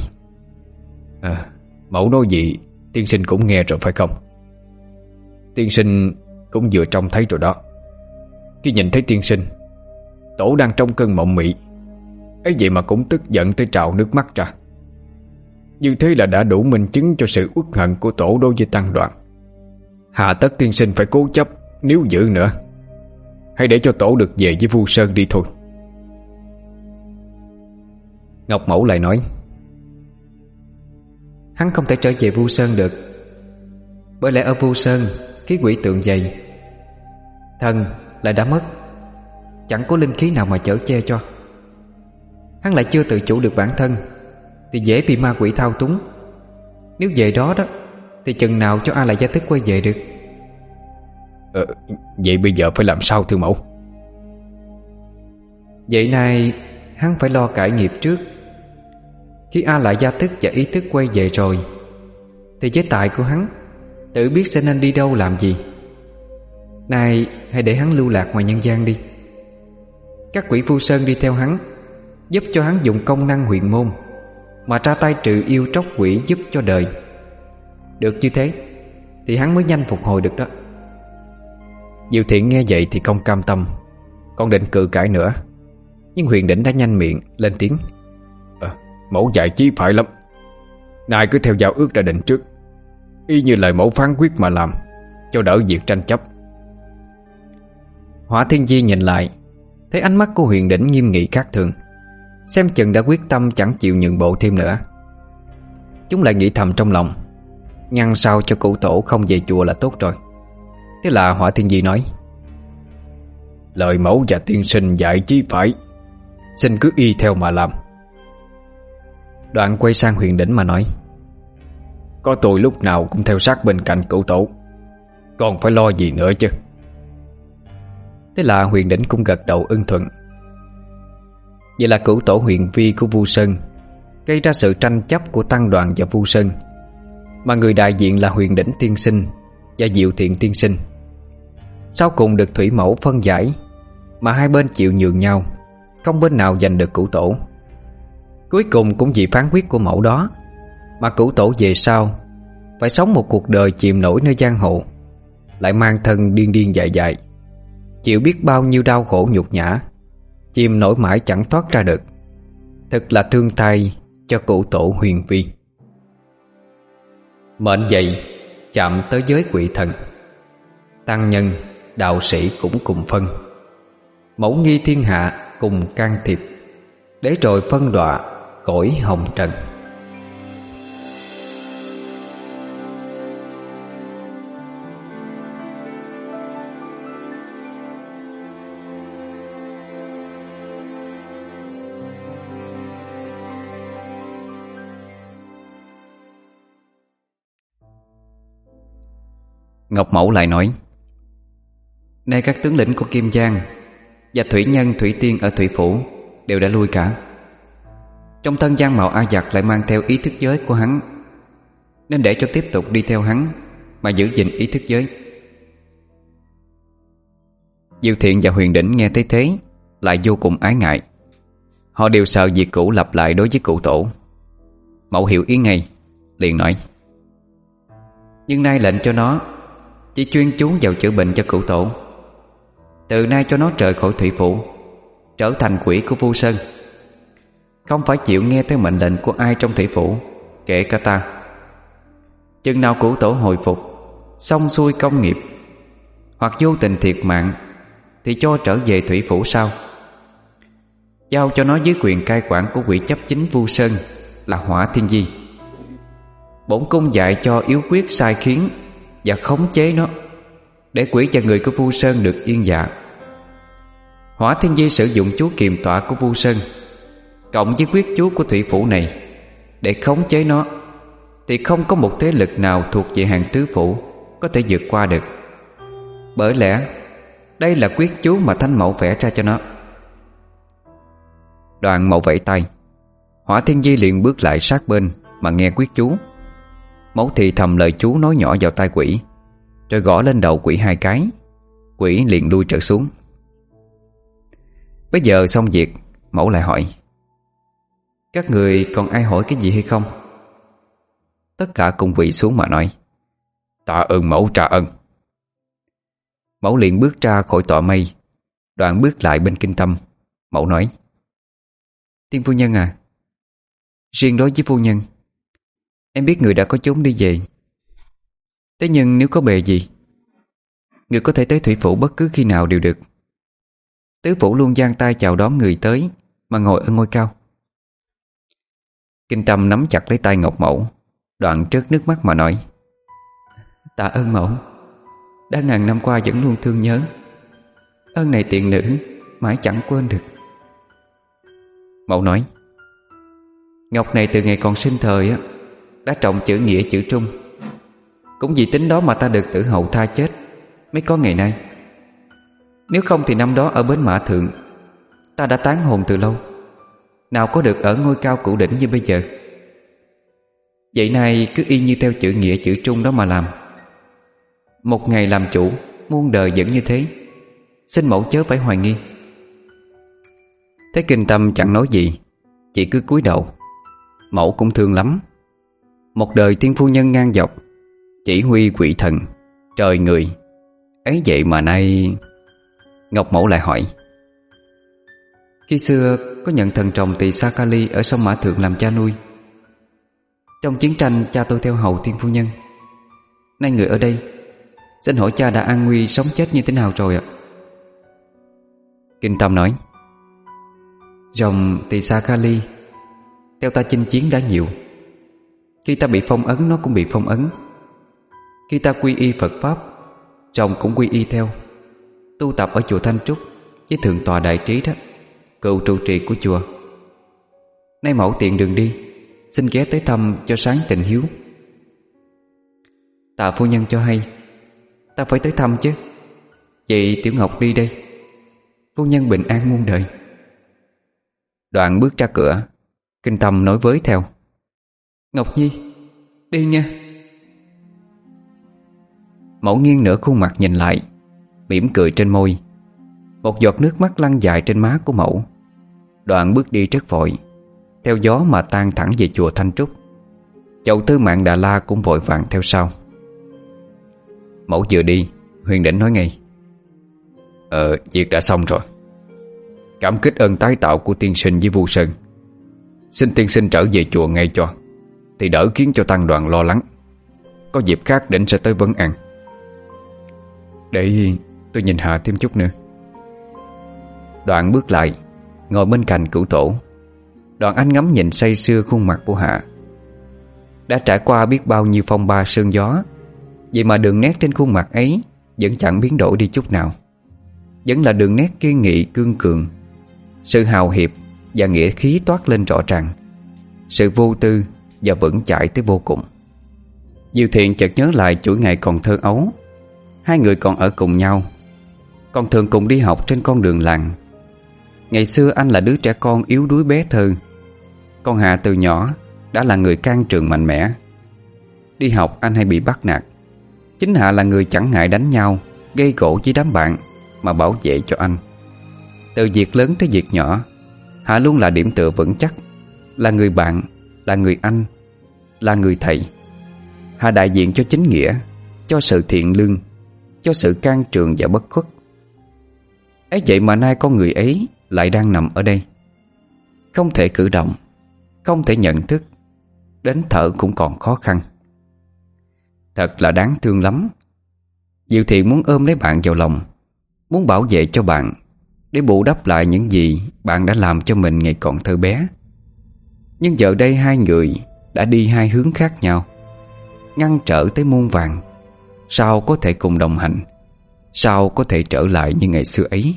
Mẫu nói gì tiên sinh cũng nghe rồi phải không? Tiên sinh cũng vừa trông thấy rồi đó. Khi nhìn thấy tiên sinh, tổ đang trong cơn mộng mị, ấy vậy mà cũng tức giận tới trào nước mắt ra. Như thế là đã đủ minh chứng cho sự uất hận của tổ đối với tăng đoàn. Hà tất tiên sinh phải cố chấp níu giữ nữa. Hãy để cho tổ được về với Vu Sơn đi thôi. Ngọc Mẫu lại nói: Hắn không thể trở về Vu Sơn được, bởi lẽ ở Vu Sơn khí quỷ tượng dày, thần lại đã mất, chẳng có linh khí nào mà chở che cho. Hắn lại chưa tự chủ được bản thân thì dễ bị ma quỷ thao túng. Nếu về đó thì chừng nào cho A Lại Gia Thức quay về được? Vậy bây giờ phải làm sao thưa mẫu? Vậy nay hắn phải lo cải nghiệp trước. Khi A Lại Gia Thức và ý thức quay về rồi thì với tài của hắn tự biết sẽ nên đi đâu làm gì. Nay hãy để hắn lưu lạc ngoài nhân gian đi. Các quỷ Vu Sơn đi theo hắn, giúp cho hắn dùng công năng huyền môn mà ra tay trừ yêu tróc quỷ giúp cho đời. Được như thế thì hắn mới nhanh phục hồi được đó. Diệu Thiện nghe vậy thì không cam tâm, còn định cự cãi nữa, nhưng Huyền Đỉnh đã nhanh miệng lên tiếng: Mẫu dạy chí phải lắm. Nay cứ theo giao ước đã định trước, y như lời mẫu phán quyết mà làm, cho đỡ việc tranh chấp. Hỏa Thiên Di nhìn lại, thấy ánh mắt của Huyền Đỉnh nghiêm nghị khác thường, xem chừng đã quyết tâm chẳng chịu nhượng bộ thêm nữa. Chúng lại nghĩ thầm trong lòng, ngăn sao cho cụ tổ không về chùa là tốt rồi. Thế là Hỏa Thiên Di nói: Lời mẫu và tiên sinh dạy chí phải, xin cứ y theo mà làm. Đoạn quay sang Huyền Đỉnh mà nói: Có tôi lúc nào cũng theo sát bên cạnh cụ tổ, còn phải lo gì nữa chứ? Thế là Huyền Đỉnh cũng gật đầu ưng thuận. Vậy là cửu tổ huyền vi của Vu Sơn gây ra sự tranh chấp của tăng đoàn và Vu Sơn, mà người đại diện là Huyền Đỉnh tiên sinh và Diệu Thiện tiên sinh. Sau cùng được Thủy Mẫu phân giải, mà hai bên chịu nhường nhau, Không bên nào giành được cửu tổ. Cuối cùng cũng vì phán quyết của mẫu đó mà cửu tổ về sau phải sống một cuộc đời chìm nổi nơi giang hồ, lại mang thân điên điên dại dại, chịu biết bao nhiêu đau khổ nhục nhã, chìm nổi mãi chẳng thoát ra được. Thật là thương thay cho cửu tổ Huyền Vi. Mệnh vậy chạm tới giới quỷ thần, tăng nhân đạo sĩ cũng cùng phân, mẫu nghi thiên hạ cùng can thiệp, để rồi phân đọa cõi hồng trần. Ngọc Mẫu lại nói: nay các tướng lĩnh của Kim Giang và thủy nhân thủy tiên ở Thủy Phủ đều đã lui cả. Trong thân Giang Mạo A Giặc lại mang theo ý thức giới của hắn, nên để cho tiếp tục đi theo hắn mà giữ gìn ý thức giới. Diệu Thiện và Huyền Đỉnh nghe thấy thế lại vô cùng ái ngại. Họ đều sợ việc cũ lặp lại đối với cụ tổ. Mẫu hiểu ý ngay, liền nói: nhưng nay lệnh cho nó chỉ chuyên chú vào chữa bệnh cho cửu tổ. Từ nay cho nó rời khỏi Thủy Phủ, trở thành quỷ của Vu Sơn, không phải chịu nghe theo mệnh lệnh của ai trong Thủy Phủ, kể cả ta. Chừng nào cửu tổ hồi phục, xong xuôi công nghiệp, hoặc vô tình thiệt mạng, thì cho trở về Thủy Phủ sau. Giao cho nó dưới quyền cai quản của quỷ chấp chính Vu Sơn là Hỏa Thiên Di. Bổn cung dạy cho yếu quyết sai khiến và khống chế nó, để quỷ và người của Vu Sơn được yên dạ. Hỏa Thiên Di sử dụng chú kiềm tọa của Vu Sơn cộng với quyết chú của Thủy Phủ này để khống chế nó, thì không có một thế lực nào thuộc về hàng tứ phủ có thể vượt qua được. Bởi lẽ đây là quyết chú mà Thanh Mẫu vẽ ra cho nó. Đoạn Mẫu vẫy tay, Hỏa Thiên Di liền bước lại sát bên mà nghe quyết chú. Mẫu thì thầm lời chú nói nhỏ vào tai quỷ, rồi gõ lên đầu quỷ 2 cái. Quỷ liền lui trở xuống. Bây giờ xong việc, Mẫu lại hỏi: các người còn ai hỏi cái gì hay không? Tất cả cùng quỳ xuống mà nói: tạ ơn mẫu, trả ơn. Mẫu liền bước ra khỏi tọa mây, đoạn bước lại bên Kinh Tâm. Mẫu nói: tiên phu nhân à, riêng đối với phu nhân, em biết người đã có chốn đi về. Thế nhưng nếu có bề gì, người có thể tới Thủy Phủ bất cứ khi nào đều được. Tứ phủ luôn giang tay chào đón người tới mà ngồi ở ngôi cao. Kinh Tâm nắm chặt lấy tay Ngọc Mẫu, đoạn trớt nước mắt mà nói: tạ ơn mẫu, đã ngàn năm qua vẫn luôn thương nhớ. Ơn này tiện nữ mãi chẳng quên được. Mẫu nói: ngọc này từ ngày còn sinh thời đã trọng chữ nghĩa chữ trung. Cũng vì tính đó mà ta được tử hậu tha chết mới có ngày nay. Nếu không thì năm đó ở bến Mã Thượng ta đã tán hồn từ lâu, nào có được ở ngôi cao cửu đỉnh như bây giờ. Vậy nay cứ y như theo chữ nghĩa chữ trung đó mà làm. Một ngày làm chủ, muôn đời vẫn như thế. Xin mẫu chớ phải hoài nghi. Thế Kinh Tâm chẳng nói gì, chỉ cứ cúi đầu. Mẫu cũng thương lắm. Một đời tiên phu nhân ngang dọc, chỉ huy quỷ thần, trời người. Ấy vậy mà nay... Ngọc Mẫu lại hỏi: khi xưa có nhận thần trồng tỳ Sa Ca Ly ở sông Mã Thượng làm cha nuôi. Trong chiến tranh cha tôi theo hầu tiên phu nhân. Nay người ở đây, xin hỏi cha đã an nguy sống chết như thế nào rồi ạ? Kinh Tâm nói: rồng tỳ Sa Ca Ly theo ta chinh chiến đã nhiều. Khi ta bị phong ấn nó cũng bị phong ấn. Khi ta quy y Phật Pháp, rồng cũng quy y theo. Tu tập ở chùa Thanh Trúc với thượng tọa Đại Trí đó, cựu trụ trì của chùa. Nay mẫu tiện đường đi, xin ghé tới thăm cho sáng tình hiếu. Tạ phu nhân cho hay, ta phải tới thăm chứ. Vậy Tiểu Ngọc đi đây. Phu nhân bình an muôn đời. Đoạn bước ra cửa, Kinh Tâm nói với theo: Ngọc Nhi, đi nha. Mẫu nghiêng nửa khuôn mặt nhìn lại, mỉm cười trên môi. Một giọt nước mắt lăn dài trên má của mẫu, Đoạn bước đi rất vội, theo gió mà tan thẳng về chùa Thanh Trúc. Chậu Tư Mạng Đà La cũng vội vàng theo sau. Mẫu vừa đi, Huyền Đỉnh nói ngay: Việc đã xong rồi. Cảm kích ơn tái tạo của tiên sinh với Vu Sơn. Xin tiên sinh trở về chùa ngay cho, thì đỡ khiến cho tăng đoàn lo lắng. Có dịp khác Đỉnh sẽ tới vấn an. Để tôi nhìn Hạ thêm chút nữa. Đoạn bước lại, ngồi bên cạnh Cửu Tổ. Đoạn anh ngắm nhìn say sưa khuôn mặt của Hạ. Đã trải qua biết bao nhiêu phong ba sương gió, vậy mà đường nét trên khuôn mặt ấy vẫn chẳng biến đổi đi chút nào. Vẫn là đường nét kiên nghị cương cường. Sự hào hiệp và nghĩa khí toát lên rõ ràng. Sự vô tư và vững chãi tới vô cùng. Diệu Thiện chợt nhớ lại chuỗi ngày còn thơ ấu. Hai người còn ở cùng nhau, còn thường cùng đi học trên con đường làng. Ngày xưa anh là đứa trẻ con yếu đuối bé thơ, còn Hạ từ nhỏ đã là người can trường mạnh mẽ. Đi học anh hay bị bắt nạt, chính Hạ là người chẳng ngại đánh nhau, gây gổ với đám bạn mà bảo vệ cho anh. Từ việc lớn tới việc nhỏ, Hạ luôn là điểm tựa vững chắc, là người bạn, là người anh, là người thầy. Hạ đại diện cho chính nghĩa, cho sự thiện lương, cho sự can trường và bất khuất. Ấy vậy mà nay con người ấy lại đang nằm ở đây, không thể cử động, không thể nhận thức, đến thở cũng còn khó khăn. Thật là đáng thương lắm. Diệu Thiện muốn ôm lấy bạn vào lòng, muốn bảo vệ cho bạn, để bù đắp lại những gì bạn đã làm cho mình ngày còn thơ bé. Nhưng giờ đây hai người đã đi hai hướng khác nhau, ngăn trở tới muôn vàn. Sao có thể cùng đồng hành? Sao có thể trở lại như ngày xưa ấy?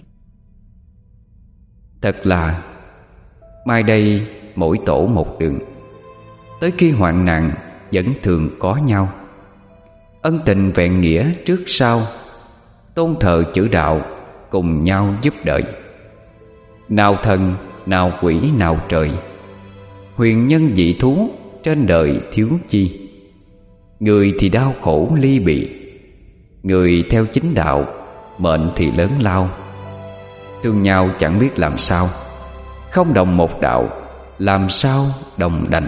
Thật là mai đây mỗi tổ một đường, tới khi hoạn nạn vẫn thường có nhau. Ân tình vẹn nghĩa trước sau, tôn thờ chữ đạo cùng nhau giúp đợi. Nào thần, nào quỷ, nào trời, huyền nhân dị thú trên đời thiếu chi. Người thì đau khổ ly bị, người theo chính đạo, mệnh thì lớn lao. Thương nhau chẳng biết làm sao, không đồng một đạo, làm sao đồng đành.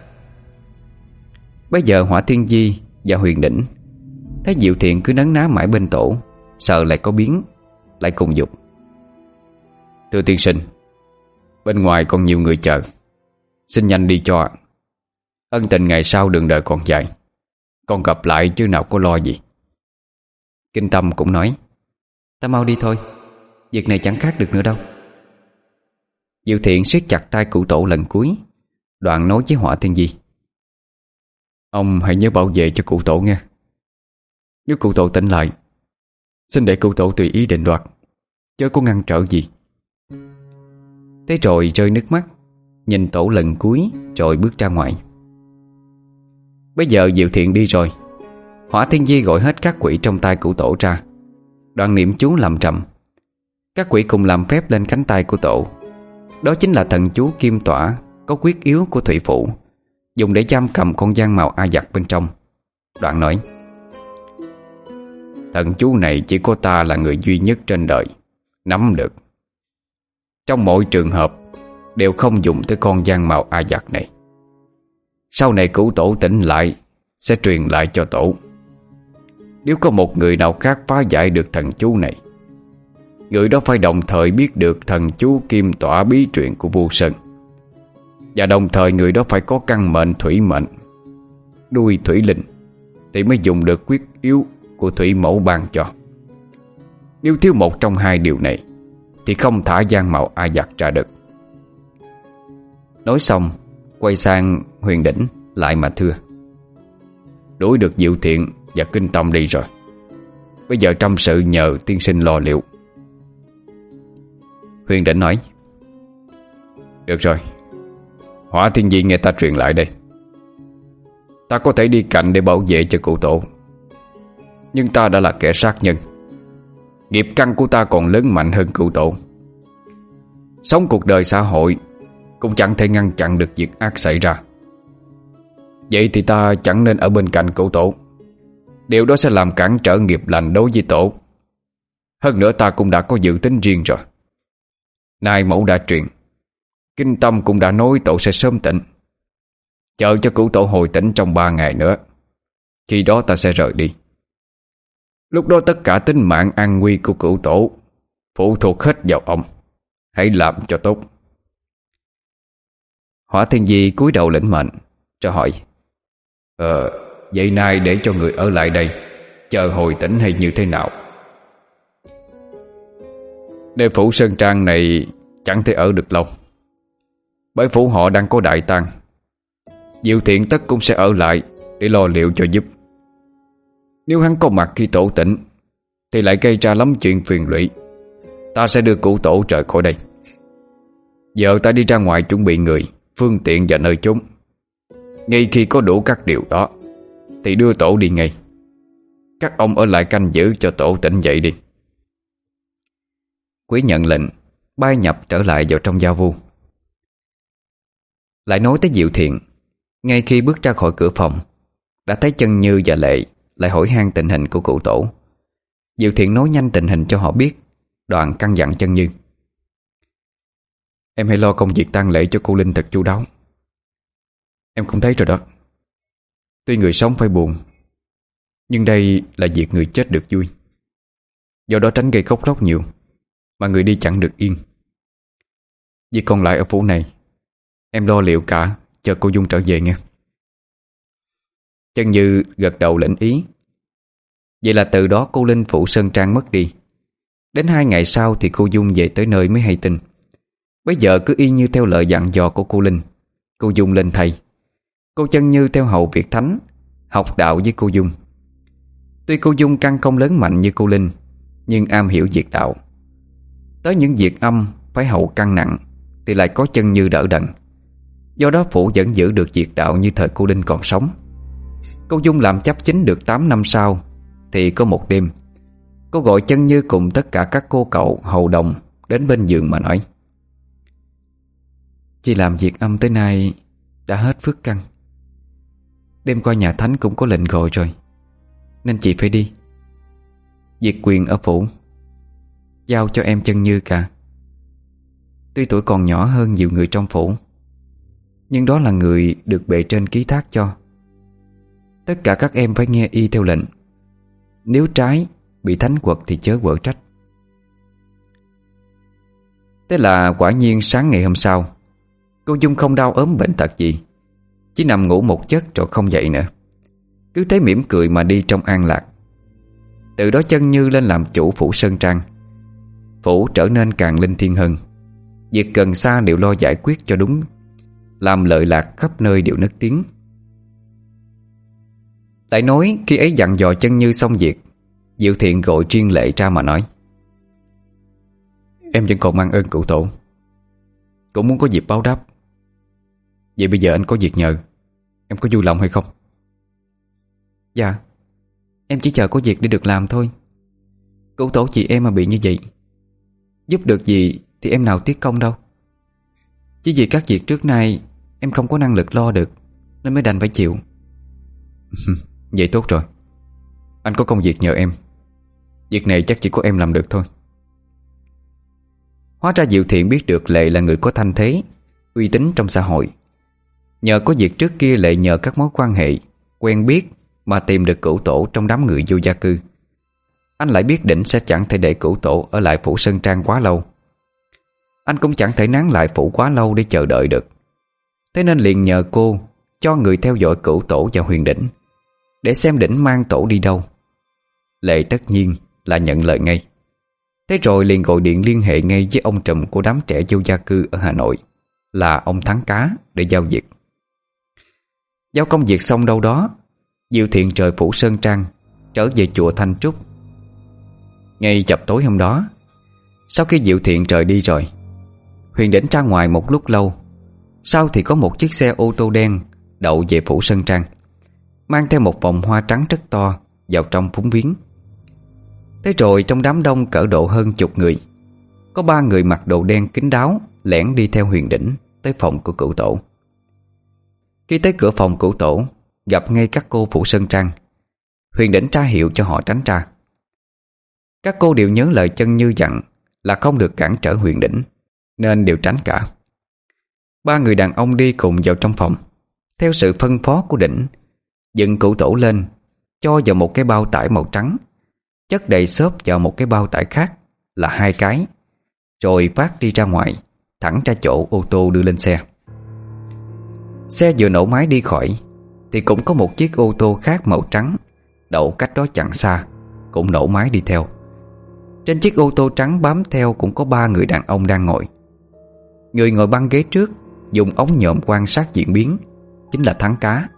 Bây giờ Hỏa Thiên Di và Huyền Đỉnh thấy Diệu Thiện cứ nấn ná mãi bên tổ, sợ lại có biến, lại cùng dục: Thưa tiên sinh, bên ngoài còn nhiều người chờ, xin nhanh đi cho. Ân tình ngày sau đường đời còn dài, còn gặp lại chứ nào có lo gì. Kinh Tâm cũng nói: Ta mau đi thôi, việc này chẳng khác được nữa đâu. Diệu Thiện siết chặt tay Cửu Tổ lần cuối, đoạn nói với Hỏa Thiên Di: Ông hãy nhớ bảo vệ cho Cửu Tổ nghe. Nếu Cửu Tổ tỉnh lại, xin để Cửu Tổ tùy ý định đoạt, chớ có ngăn trở gì. Thế rồi rơi nước mắt, nhìn Tổ lần cuối rồi bước ra ngoài. Bây giờ Diệu Thiện đi rồi, Hỏa Thiên Di gọi hết các quỷ trong tay Cửu Tổ ra, đoạn niệm chú làm trầm. Các quỷ cùng làm phép lên cánh tay của Tổ. Đó chính là thần chú Kim Tỏa, có quyết yếu của Thủy Phủ, dùng để giam cầm con giang màu A Giặc bên trong. Đoạn nói: Thần chú này chỉ có ta là người duy nhất trên đời nắm được. Trong mọi trường hợp đều không dùng tới con giang màu A Giặc này. Sau này Cửu Tổ tỉnh lại sẽ truyền lại cho Tổ. Nếu có một người nào khác phá giải được thần chú này, người đó phải đồng thời biết được thần chú Kim Tỏa bí truyền của Vu Sơn, và đồng thời người đó phải có căn mệnh thủy mệnh, đuôi thủy linh, thì mới dùng được quyết yếu của Thủy Mẫu ban cho. Nếu thiếu một trong hai điều này thì không thả giang màu A Giặc ra được. Nói xong quay sang Huyền Đỉnh lại mà thưa: Đuổi được Diệu Thiện và Kinh Tâm đi rồi, bây giờ trăm sự nhờ tiên sinh lo liệu. Huyền Đỉnh nói: Được rồi, Hỏa Thiên Di nghe ta truyền lại đây. Ta có thể đi cạnh để bảo vệ cho Cửu Tổ, nhưng ta đã là kẻ sát nhân. Nghiệp căn của ta còn lớn mạnh hơn Cửu Tổ. Sống cuộc đời xã hội cũng chẳng thể ngăn chặn được việc ác xảy ra. Vậy thì ta chẳng nên ở bên cạnh Cửu Tổ. Điều đó sẽ làm cản trở nghiệp lành đối với Tổ. Hơn nữa ta cũng đã có dự tính riêng rồi. Nay mẫu đã truyền, Kinh Tâm cũng đã nói tổ sẽ sớm tỉnh. Chờ cho cửu tổ hồi tỉnh trong 3 ngày nữa. Khi đó ta sẽ rời đi. Lúc đó tất cả tính mạng an nguy của cửu tổ phụ thuộc hết vào ông. Hãy làm cho tốt. Hỏa Thiên Di cúi đầu lĩnh mệnh, cho hỏi: Vậy nay để cho người ở lại đây chờ hồi tỉnh hay như thế nào? Nơi phủ Sơn Trang này chẳng thể ở được lâu, bởi phủ họ đang có đại tang. Diệu Thiện tất cũng sẽ ở lại để lo liệu cho giúp. Nếu hắn có mặt khi tổ tỉnh thì lại gây ra lắm chuyện phiền lụy. Ta sẽ đưa cửu tổ rời khỏi đây. Giờ ta đi ra ngoài chuẩn bị người, phương tiện và nơi chốn. Ngay khi có đủ các điều đó thì đưa tổ đi ngay. Các ông ở lại canh giữ cho tổ tỉnh dậy đi. Quý nhận lệnh, bay nhập trở lại vào trong giao vu. Lại nói tới Diệu Thiện, ngay khi bước ra khỏi cửa phòng, đã thấy Chân Như và Lệ lại hỏi han tình hình của cụ tổ. Diệu Thiện nói nhanh tình hình cho họ biết, đoạn căn dặn Chân Như: Em hãy lo công việc tang lễ cho cô Linh thật chu đáo. Em cũng thấy rồi đó. Tuy người sống phải buồn, nhưng đây là việc người chết được vui. Do đó tránh gây khóc lóc nhiều, mà người đi chẳng được yên. Việc còn lại ở phủ này em lo liệu cả, chờ cô Dung trở về nghe. Chân Như gật đầu lĩnh ý. Vậy là từ đó cô Linh phủ Sơn Trang mất đi. Đến 2 ngày sau thì cô Dung về tới nơi mới hay tin. Bây giờ cứ y như theo lời dặn dò của cô Linh, cô Dung lên thầy. Cô Chân Như theo hầu việc thánh, học đạo với cô Dung. Tuy cô Dung căn không lớn mạnh như cô Linh, nhưng am hiểu việc đạo. Tới những việc âm phải hậu căn nặng thì lại có Chân Như đỡ đần. Do đó phủ vẫn giữ được việc đạo như thời cô Linh còn sống. Cô Dung làm chấp chính được 8 năm sau thì có một đêm, cô gọi Chân Như cùng tất cả các cô cậu hầu đồng đến bên giường mà nói: Chị làm việc âm tới nay đã hết phước căn. Đêm qua nhà thánh cũng có lệnh gọi rồi, nên chị phải đi. Việc quyền ở phủ giao cho em Chân Như cả. Tuy tuổi còn nhỏ hơn nhiều người trong phủ, nhưng đó là người được bề trên ký thác cho. Tất cả các em phải nghe y theo lệnh. Nếu trái bị thánh quật thì chớ quở trách. Thế là quả nhiên sáng ngày hôm sau, cô Dung không đau ốm bệnh tật gì, chỉ nằm ngủ một giấc rồi không dậy nữa. Cứ thế mỉm cười mà đi trong an lạc. Từ đó Chân Như lên làm chủ phủ Sơn Trang. Phủ trở nên càng linh thiêng hơn. Việc gần xa đều lo giải quyết cho đúng, làm lợi lạc khắp nơi đều nức tiếng. Lại nói khi ấy dặn dò Chân Như xong việc, Diệu Thiện gọi riêng Lệ ra mà nói: Em vẫn còn mang ơn cửu tổ, cũng muốn có dịp báo đáp. Vậy bây giờ anh có việc nhờ, em có vui lòng hay không? Dạ, em chỉ chờ có việc để được làm thôi. Cửu tổ chị em mà bị như vậy, giúp được gì thì em nào tiếc công đâu. Chỉ vì các việc trước nay em không có năng lực lo được, nên mới đành phải chịu. Vậy tốt rồi. Anh có công việc nhờ em. Việc này chắc chỉ có em làm được thôi. Hóa ra Diệu Thiện biết được Lệ là người có thanh thế, uy tín trong xã hội. Nhờ có việc trước kia Lệ nhờ các mối quan hệ, quen biết mà tìm được cửu tổ trong đám người vô gia cư. Anh lại biết định sẽ chẳng thể để cửu tổ ở lại phủ Sơn Trang quá lâu. Anh cũng chẳng thể nán lại phủ quá lâu để chờ đợi được. Thế nên liền nhờ cô cho người theo dõi cửu tổ và Huyền Đỉnh, để xem Đỉnh mang tổ đi đâu. Lệ tất nhiên là nhận lời ngay. Thế rồi liền gọi điện liên hệ ngay với ông trùm của đám trẻ vô gia cư ở Hà Nội, là ông Thắng Cá, để giao việc. Giao công việc xong đâu đó, Diệu Thiện rời phủ Sơn Trang, trở về chùa Thanh Trúc. Ngay chập tối hôm đó, sau khi Diệu Thiện rời đi rồi, Huyền Đỉnh ra ngoài một lúc lâu. Sau thì có một chiếc xe ô tô đen đậu về phủ Sơn Trang, mang theo một vòng hoa trắng rất to vào trong phúng viếng. Thế rồi trong đám đông cỡ độ hơn chục người, có 3 người mặc đồ đen kín đáo lẻn đi theo Huyền Đỉnh tới phòng của cửu tổ. Khi tới cửa phòng cửu tổ, gặp ngay các cô phủ Sơn Trang. Huyền Đỉnh tra hiệu cho họ tránh ra. Các cô đều nhớ lời Chân Như dặn là không được cản trở Huyền Đỉnh, nên đều tránh cả. Ba người đàn ông đi cùng vào trong phòng. Theo sự phân phó của Đỉnh, dựng cụ tổ lên, cho vào một cái bao tải màu trắng, chất đầy xốp vào một cái bao tải khác là 2 cái, rồi phát đi ra ngoài, thẳng ra chỗ ô tô đưa lên xe. Xe vừa nổ máy đi khỏi thì cũng có một chiếc ô tô khác màu trắng đậu cách đó chẳng xa, cũng nổ máy đi theo. Trên chiếc ô tô trắng bám theo cũng có 3 người đàn ông đang ngồi. Người ngồi băng ghế trước dùng ống nhòm quan sát diễn biến chính là Thắng Cá.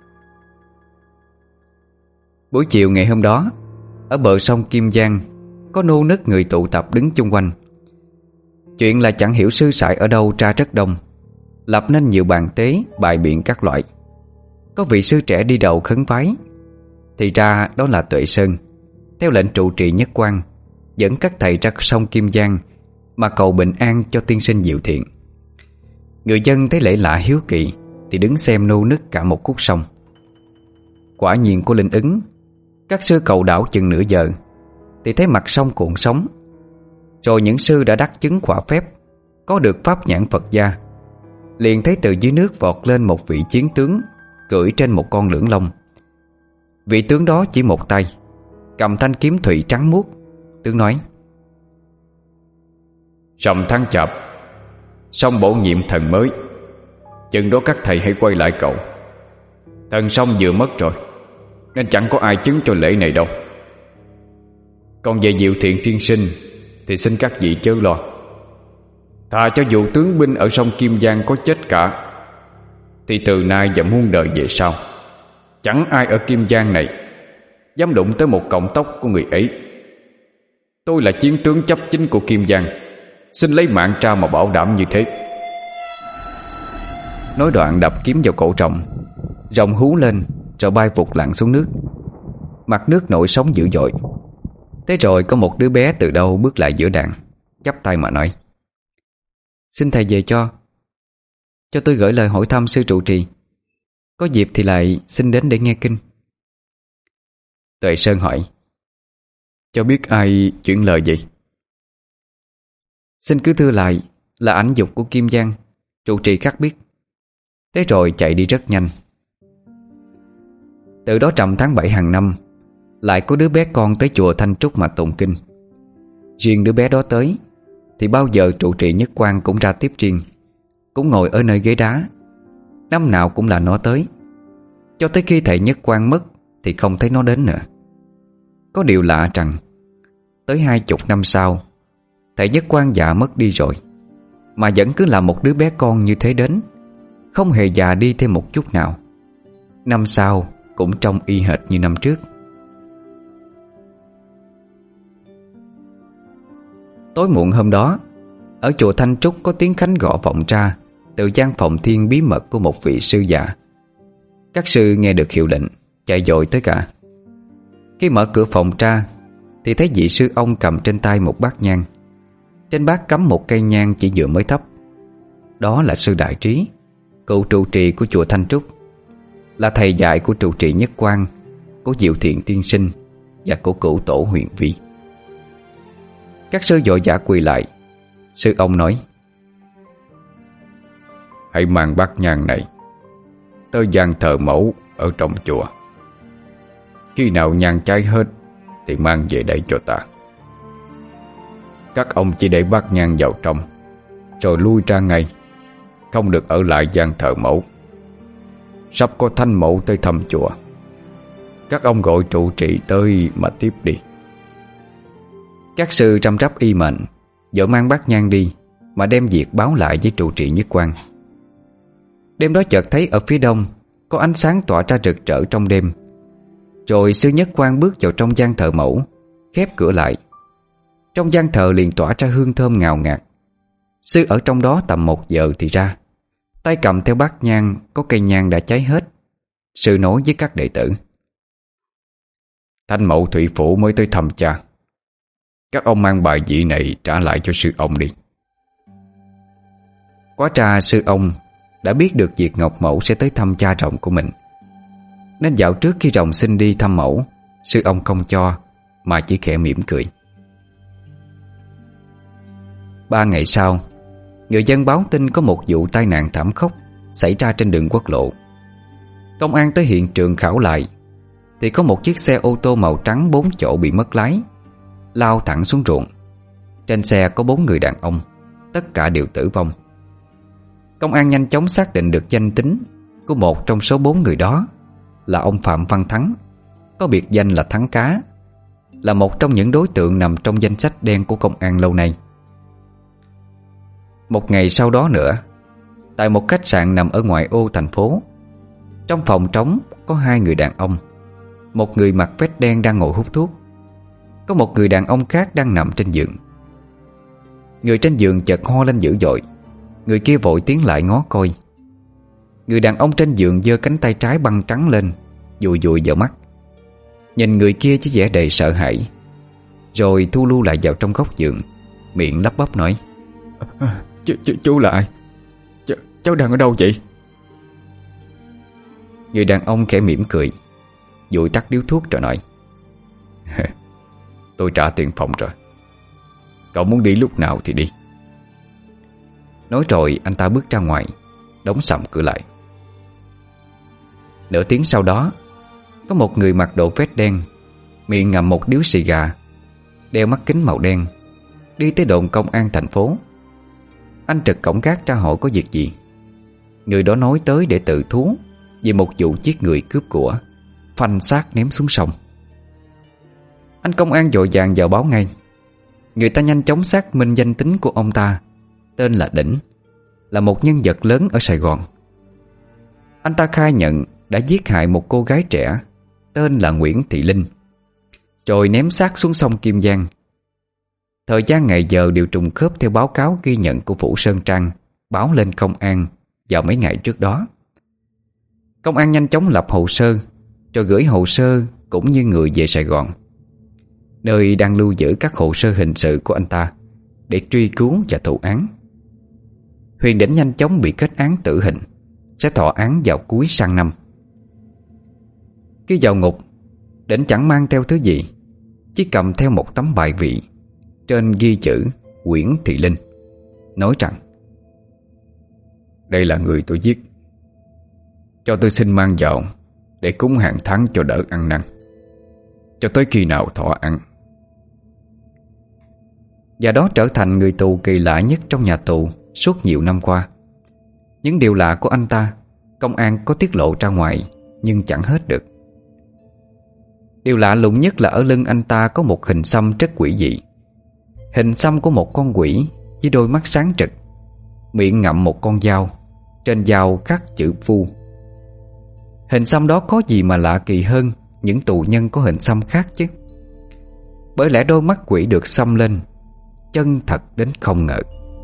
Buổi chiều ngày hôm đó, ở bờ sông Kim Giang có nô nức người tụ tập đứng chung quanh. Chuyện là chẳng hiểu sư sãi ở đâu ra rất đông, lập nên nhiều bàn tế bài biện các loại. Có vị sư trẻ đi đầu khấn vái, thì ra đó là Tuệ Sơn, theo lệnh trụ trì Nhất Quang, dẫn các thầy ra sông Kim Giang mà cầu bình an cho tiên sinh Diệu Thiện. Người dân thấy lễ lạ hiếu kỳ thì đứng xem nô nức cả một khúc sông. Quả nhiên có linh ứng. Các sư cầu đảo chừng nửa giờ thì thấy mặt sông cuộn sóng. Rồi những sư đã đắc chứng quả phép, có được pháp nhãn Phật gia, liền thấy từ dưới nước vọt lên một vị chiến tướng cưỡi trên một con lưỡng long. Vị tướng đó chỉ một tay, cầm thanh kiếm thủy trắng muốt. Tướng nói: Rằm tháng Chạp, xong bổ nhiệm thần mới, chừng đó các thầy hãy quay lại cầu. Thần xong vừa mất rồi, nên chẳng có ai chứng cho lễ này đâu. Còn về Diệu Thiện tiên sinh thì xin các vị chớ lo. Thà cho dù tướng binh ở sông Kim Giang có chết cả, thì từ nay và muôn đời về sau, chẳng ai ở Kim Giang này dám đụng tới một cọng tóc của người ấy. Tôi là chiến tướng chấp chính của Kim Giang, xin lấy mạng ra mà bảo đảm như thế. Nói đoạn đập kiếm vào cổ rồng. Rồng hú lên rồi bay vụt lặn xuống nước. Mặt nước nổi sóng dữ dội. Thế rồi có một đứa bé từ đâu bước lại giữa đàn, chắp tay mà nói: Xin thầy về cho tôi gửi lời hỏi thăm sư trụ trì. Có dịp thì lại xin đến để nghe kinh. Tuệ Sơn hỏi: Cho biết ai chuyển lời gì? Xin cứ thưa lại là ảnh dục của Kim Giang, trụ trì khắc biết. Thế rồi chạy đi rất nhanh. Từ đó rằm tháng 7 hàng năm, lại có đứa bé con tới chùa Thanh Trúc mà tụng kinh. Riêng đứa bé đó tới thì bao giờ trụ trì Nhất Quang cũng ra tiếp riêng, cũng ngồi ở nơi ghế đá. Năm nào cũng là nó tới, cho tới khi thầy Nhất Quang mất thì không thấy nó đến nữa. Có điều lạ rằng tới 20 năm sau, thầy Nhất Quang già mất đi rồi, mà vẫn cứ là một đứa bé con như thế đến, không hề già đi thêm một chút nào. Năm sau cũng trông y hệt như năm trước. Tối muộn hôm đó, ở chùa Thanh Trúc có tiếng khánh gõ vọng ra từ gian phòng thiên bí mật của một vị sư già. Các sư nghe được hiệu lệnh chạy dội tới cả. Khi mở cửa phòng ra thì thấy vị sư ông cầm trên tay một bát nhang. Trên bát cắm một cây nhang chỉ vừa mới thấp. Đó là sư Đại Trí, cựu trụ trì của chùa Thanh Trúc, là thầy dạy của trụ trì Nhất Quang, của Diệu Thiện tiên sinh và của cửu tổ Huyền Vi. Các sư vội vã quỳ lại. Sư ông nói: Hãy mang bát nhang này tới gian thờ mẫu ở trong chùa. Khi nào nhang cháy hết thì mang về đây cho ta. Các ông chỉ để bát nhang vào trong rồi lui ra ngay, không được ở lại gian thờ mẫu. Sắp có thanh mẫu tới thăm chùa, các ông gọi trụ trì tới mà tiếp đi. Các sư trăm rắp y mệnh, vội mang bát nhang đi mà đem việc báo lại với trụ trì Nhất Quang. Đêm đó chợt thấy ở phía đông có ánh sáng tỏa ra rực rỡ trong đêm. Rồi sư Nhất Quang bước vào trong gian thờ mẫu, khép cửa lại. Trong gian thờ liền tỏa ra hương thơm ngào ngạt. Sư ở trong đó tầm 1 giờ thì ra, tay cầm theo bát nhang có cây nhang đã cháy hết. Sư nói với các đệ tử: Thanh mẫu thủy phủ mới tới thăm cha, các ông mang bài vị này trả lại cho sư ông đi. Quá ra sư ông đã biết được việc Ngọc Mẫu sẽ tới thăm cha rồng của mình, nên dạo trước khi rồng xin đi thăm mẫu, sư ông không cho, mà chỉ khẽ mỉm cười. 3 ngày sau, người dân báo tin có một vụ tai nạn thảm khốc xảy ra trên đường quốc lộ. Công an tới hiện trường khảo lại thì có một chiếc xe ô tô màu trắng 4 chỗ bị mất lái, lao thẳng xuống ruộng. Trên xe có 4 người đàn ông, tất cả đều tử vong. Công an nhanh chóng xác định được danh tính của một trong số 4 người đó là ông Phạm Văn Thắng, có biệt danh là Thắng Cá, là một trong những đối tượng nằm trong danh sách đen của công an lâu nay. Một ngày sau đó nữa, tại một khách sạn nằm ở ngoại ô thành phố, trong phòng trống có 2 người đàn ông. Một người mặc vest đen đang ngồi hút thuốc, có một người đàn ông khác đang nằm trên giường. Người trên giường chợt ho lên dữ dội. Người kia vội tiến lại ngó coi. Người đàn ông trên giường giơ cánh tay trái băng trắng lên, dùi dùi vào mắt. Nhìn người kia chỉ vẻ đầy sợ hãi, rồi thu lu lại vào trong góc giường, miệng lắp bắp nói: Chú là ai? Cháu đang ở đâu vậy? Người đàn ông khẽ mỉm cười, dụi tắt điếu thuốc rồi nói: Tôi trả tiền phòng rồi, cậu muốn đi lúc nào thì đi. Nói rồi anh ta bước ra ngoài, đóng sầm cửa lại. Nửa tiếng sau đó, có một người mặc đồ vest đen, miệng ngậm một điếu xì gà, đeo mắt kính màu đen, đi tới đồn công an thành phố. Anh trực cổng gác tra hỏi có việc gì. Người đó nói tới để tự thú về một vụ giết người cướp của, phanh xác ném xuống sông. Anh công an vội vàng vào báo ngay. Người ta nhanh chóng xác minh danh tính của ông ta, tên là Đỉnh, là một nhân vật lớn ở Sài Gòn. Anh ta khai nhận đã giết hại một cô gái trẻ tên là Nguyễn Thị Linh, rồi ném xác xuống sông Kim Giang. Thời gian ngày giờ đều trùng khớp theo báo cáo ghi nhận của Phủ Sơn Trang báo lên công an vào mấy ngày trước đó. Công an nhanh chóng lập hồ sơ, rồi gửi hồ sơ cũng như người về Sài Gòn, nơi đang lưu giữ các hồ sơ hình sự của anh ta, để truy cứu và thụ án. Huyền Đỉnh nhanh chóng bị kết án tử hình, sẽ thọ án vào cuối sang năm. Khi vào ngục, Đỉnh chẳng mang theo thứ gì, chỉ cầm theo một tấm bài vị, trên ghi chữ Nguyễn Thị Linh, nói rằng: Đây là người tôi giết, cho tôi xin mang vào để cúng hàng tháng cho đỡ ăn năn, cho tới khi nào thọ án. Và đó trở thành người tù kỳ lạ nhất trong nhà tù suốt nhiều năm qua. Những điều lạ của anh ta, công an có tiết lộ ra ngoài, nhưng chẳng hết được. Điều lạ lùng nhất là ở lưng anh ta có một hình xăm rất quỷ dị. Hình xăm của một con quỷ với đôi mắt sáng trực, miệng ngậm một con dao, trên dao khắc chữ Phu. Hình xăm đó có gì mà lạ kỳ hơn những tù nhân có hình xăm khác chứ? Bởi lẽ đôi mắt quỷ được xăm lên chân thật đến không ngờ.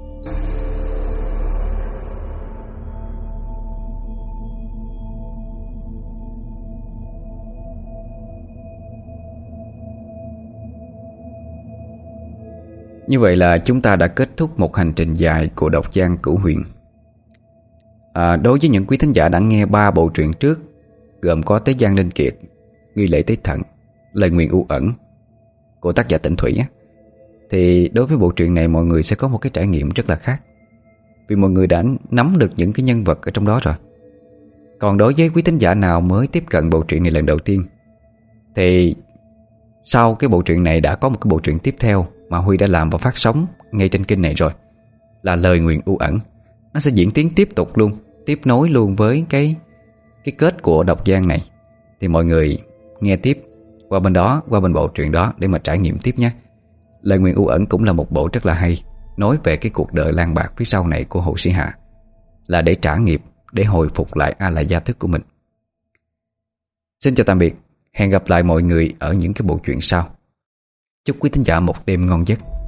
Như vậy là chúng ta đã kết thúc một hành trình dài của độc gian Cửu Huyền. Đối với những quý thính giả đã nghe 3 bộ truyện trước, gồm có Tế Giang Linh Kiệt, Nghi Lễ Tế Thần, Lời Nguyền U Ẩn của tác giả Tịnh Thủy, thì đối với bộ truyện này mọi người sẽ có một cái trải nghiệm rất là khác, vì mọi người đã nắm được những cái nhân vật ở trong đó rồi. Còn đối với quý thính giả nào mới tiếp cận bộ truyện này lần đầu tiên, thì sau cái bộ truyện này đã có một cái bộ truyện tiếp theo mà Huy đã làm và phát sóng ngay trên kênh này rồi, là Lời Nguyền U Ẩn. Nó sẽ diễn tiến tiếp tục luôn, tiếp nối luôn với cái kết của độc gian này. Thì mọi người nghe tiếp qua bên đó, qua bên bộ truyện đó để mà trải nghiệm tiếp nhé. Lời Nguyền U Ẩn cũng là một bộ rất là hay, nói về cái cuộc đời lang bạc phía sau này của Hồ Sĩ Hạ, là để trả nghiệp, để hồi phục lại a lại gia thức của mình. Xin chào tạm biệt, hẹn gặp lại mọi người ở những cái bộ truyện sau. Chúc quý thính giả một đêm ngon giấc.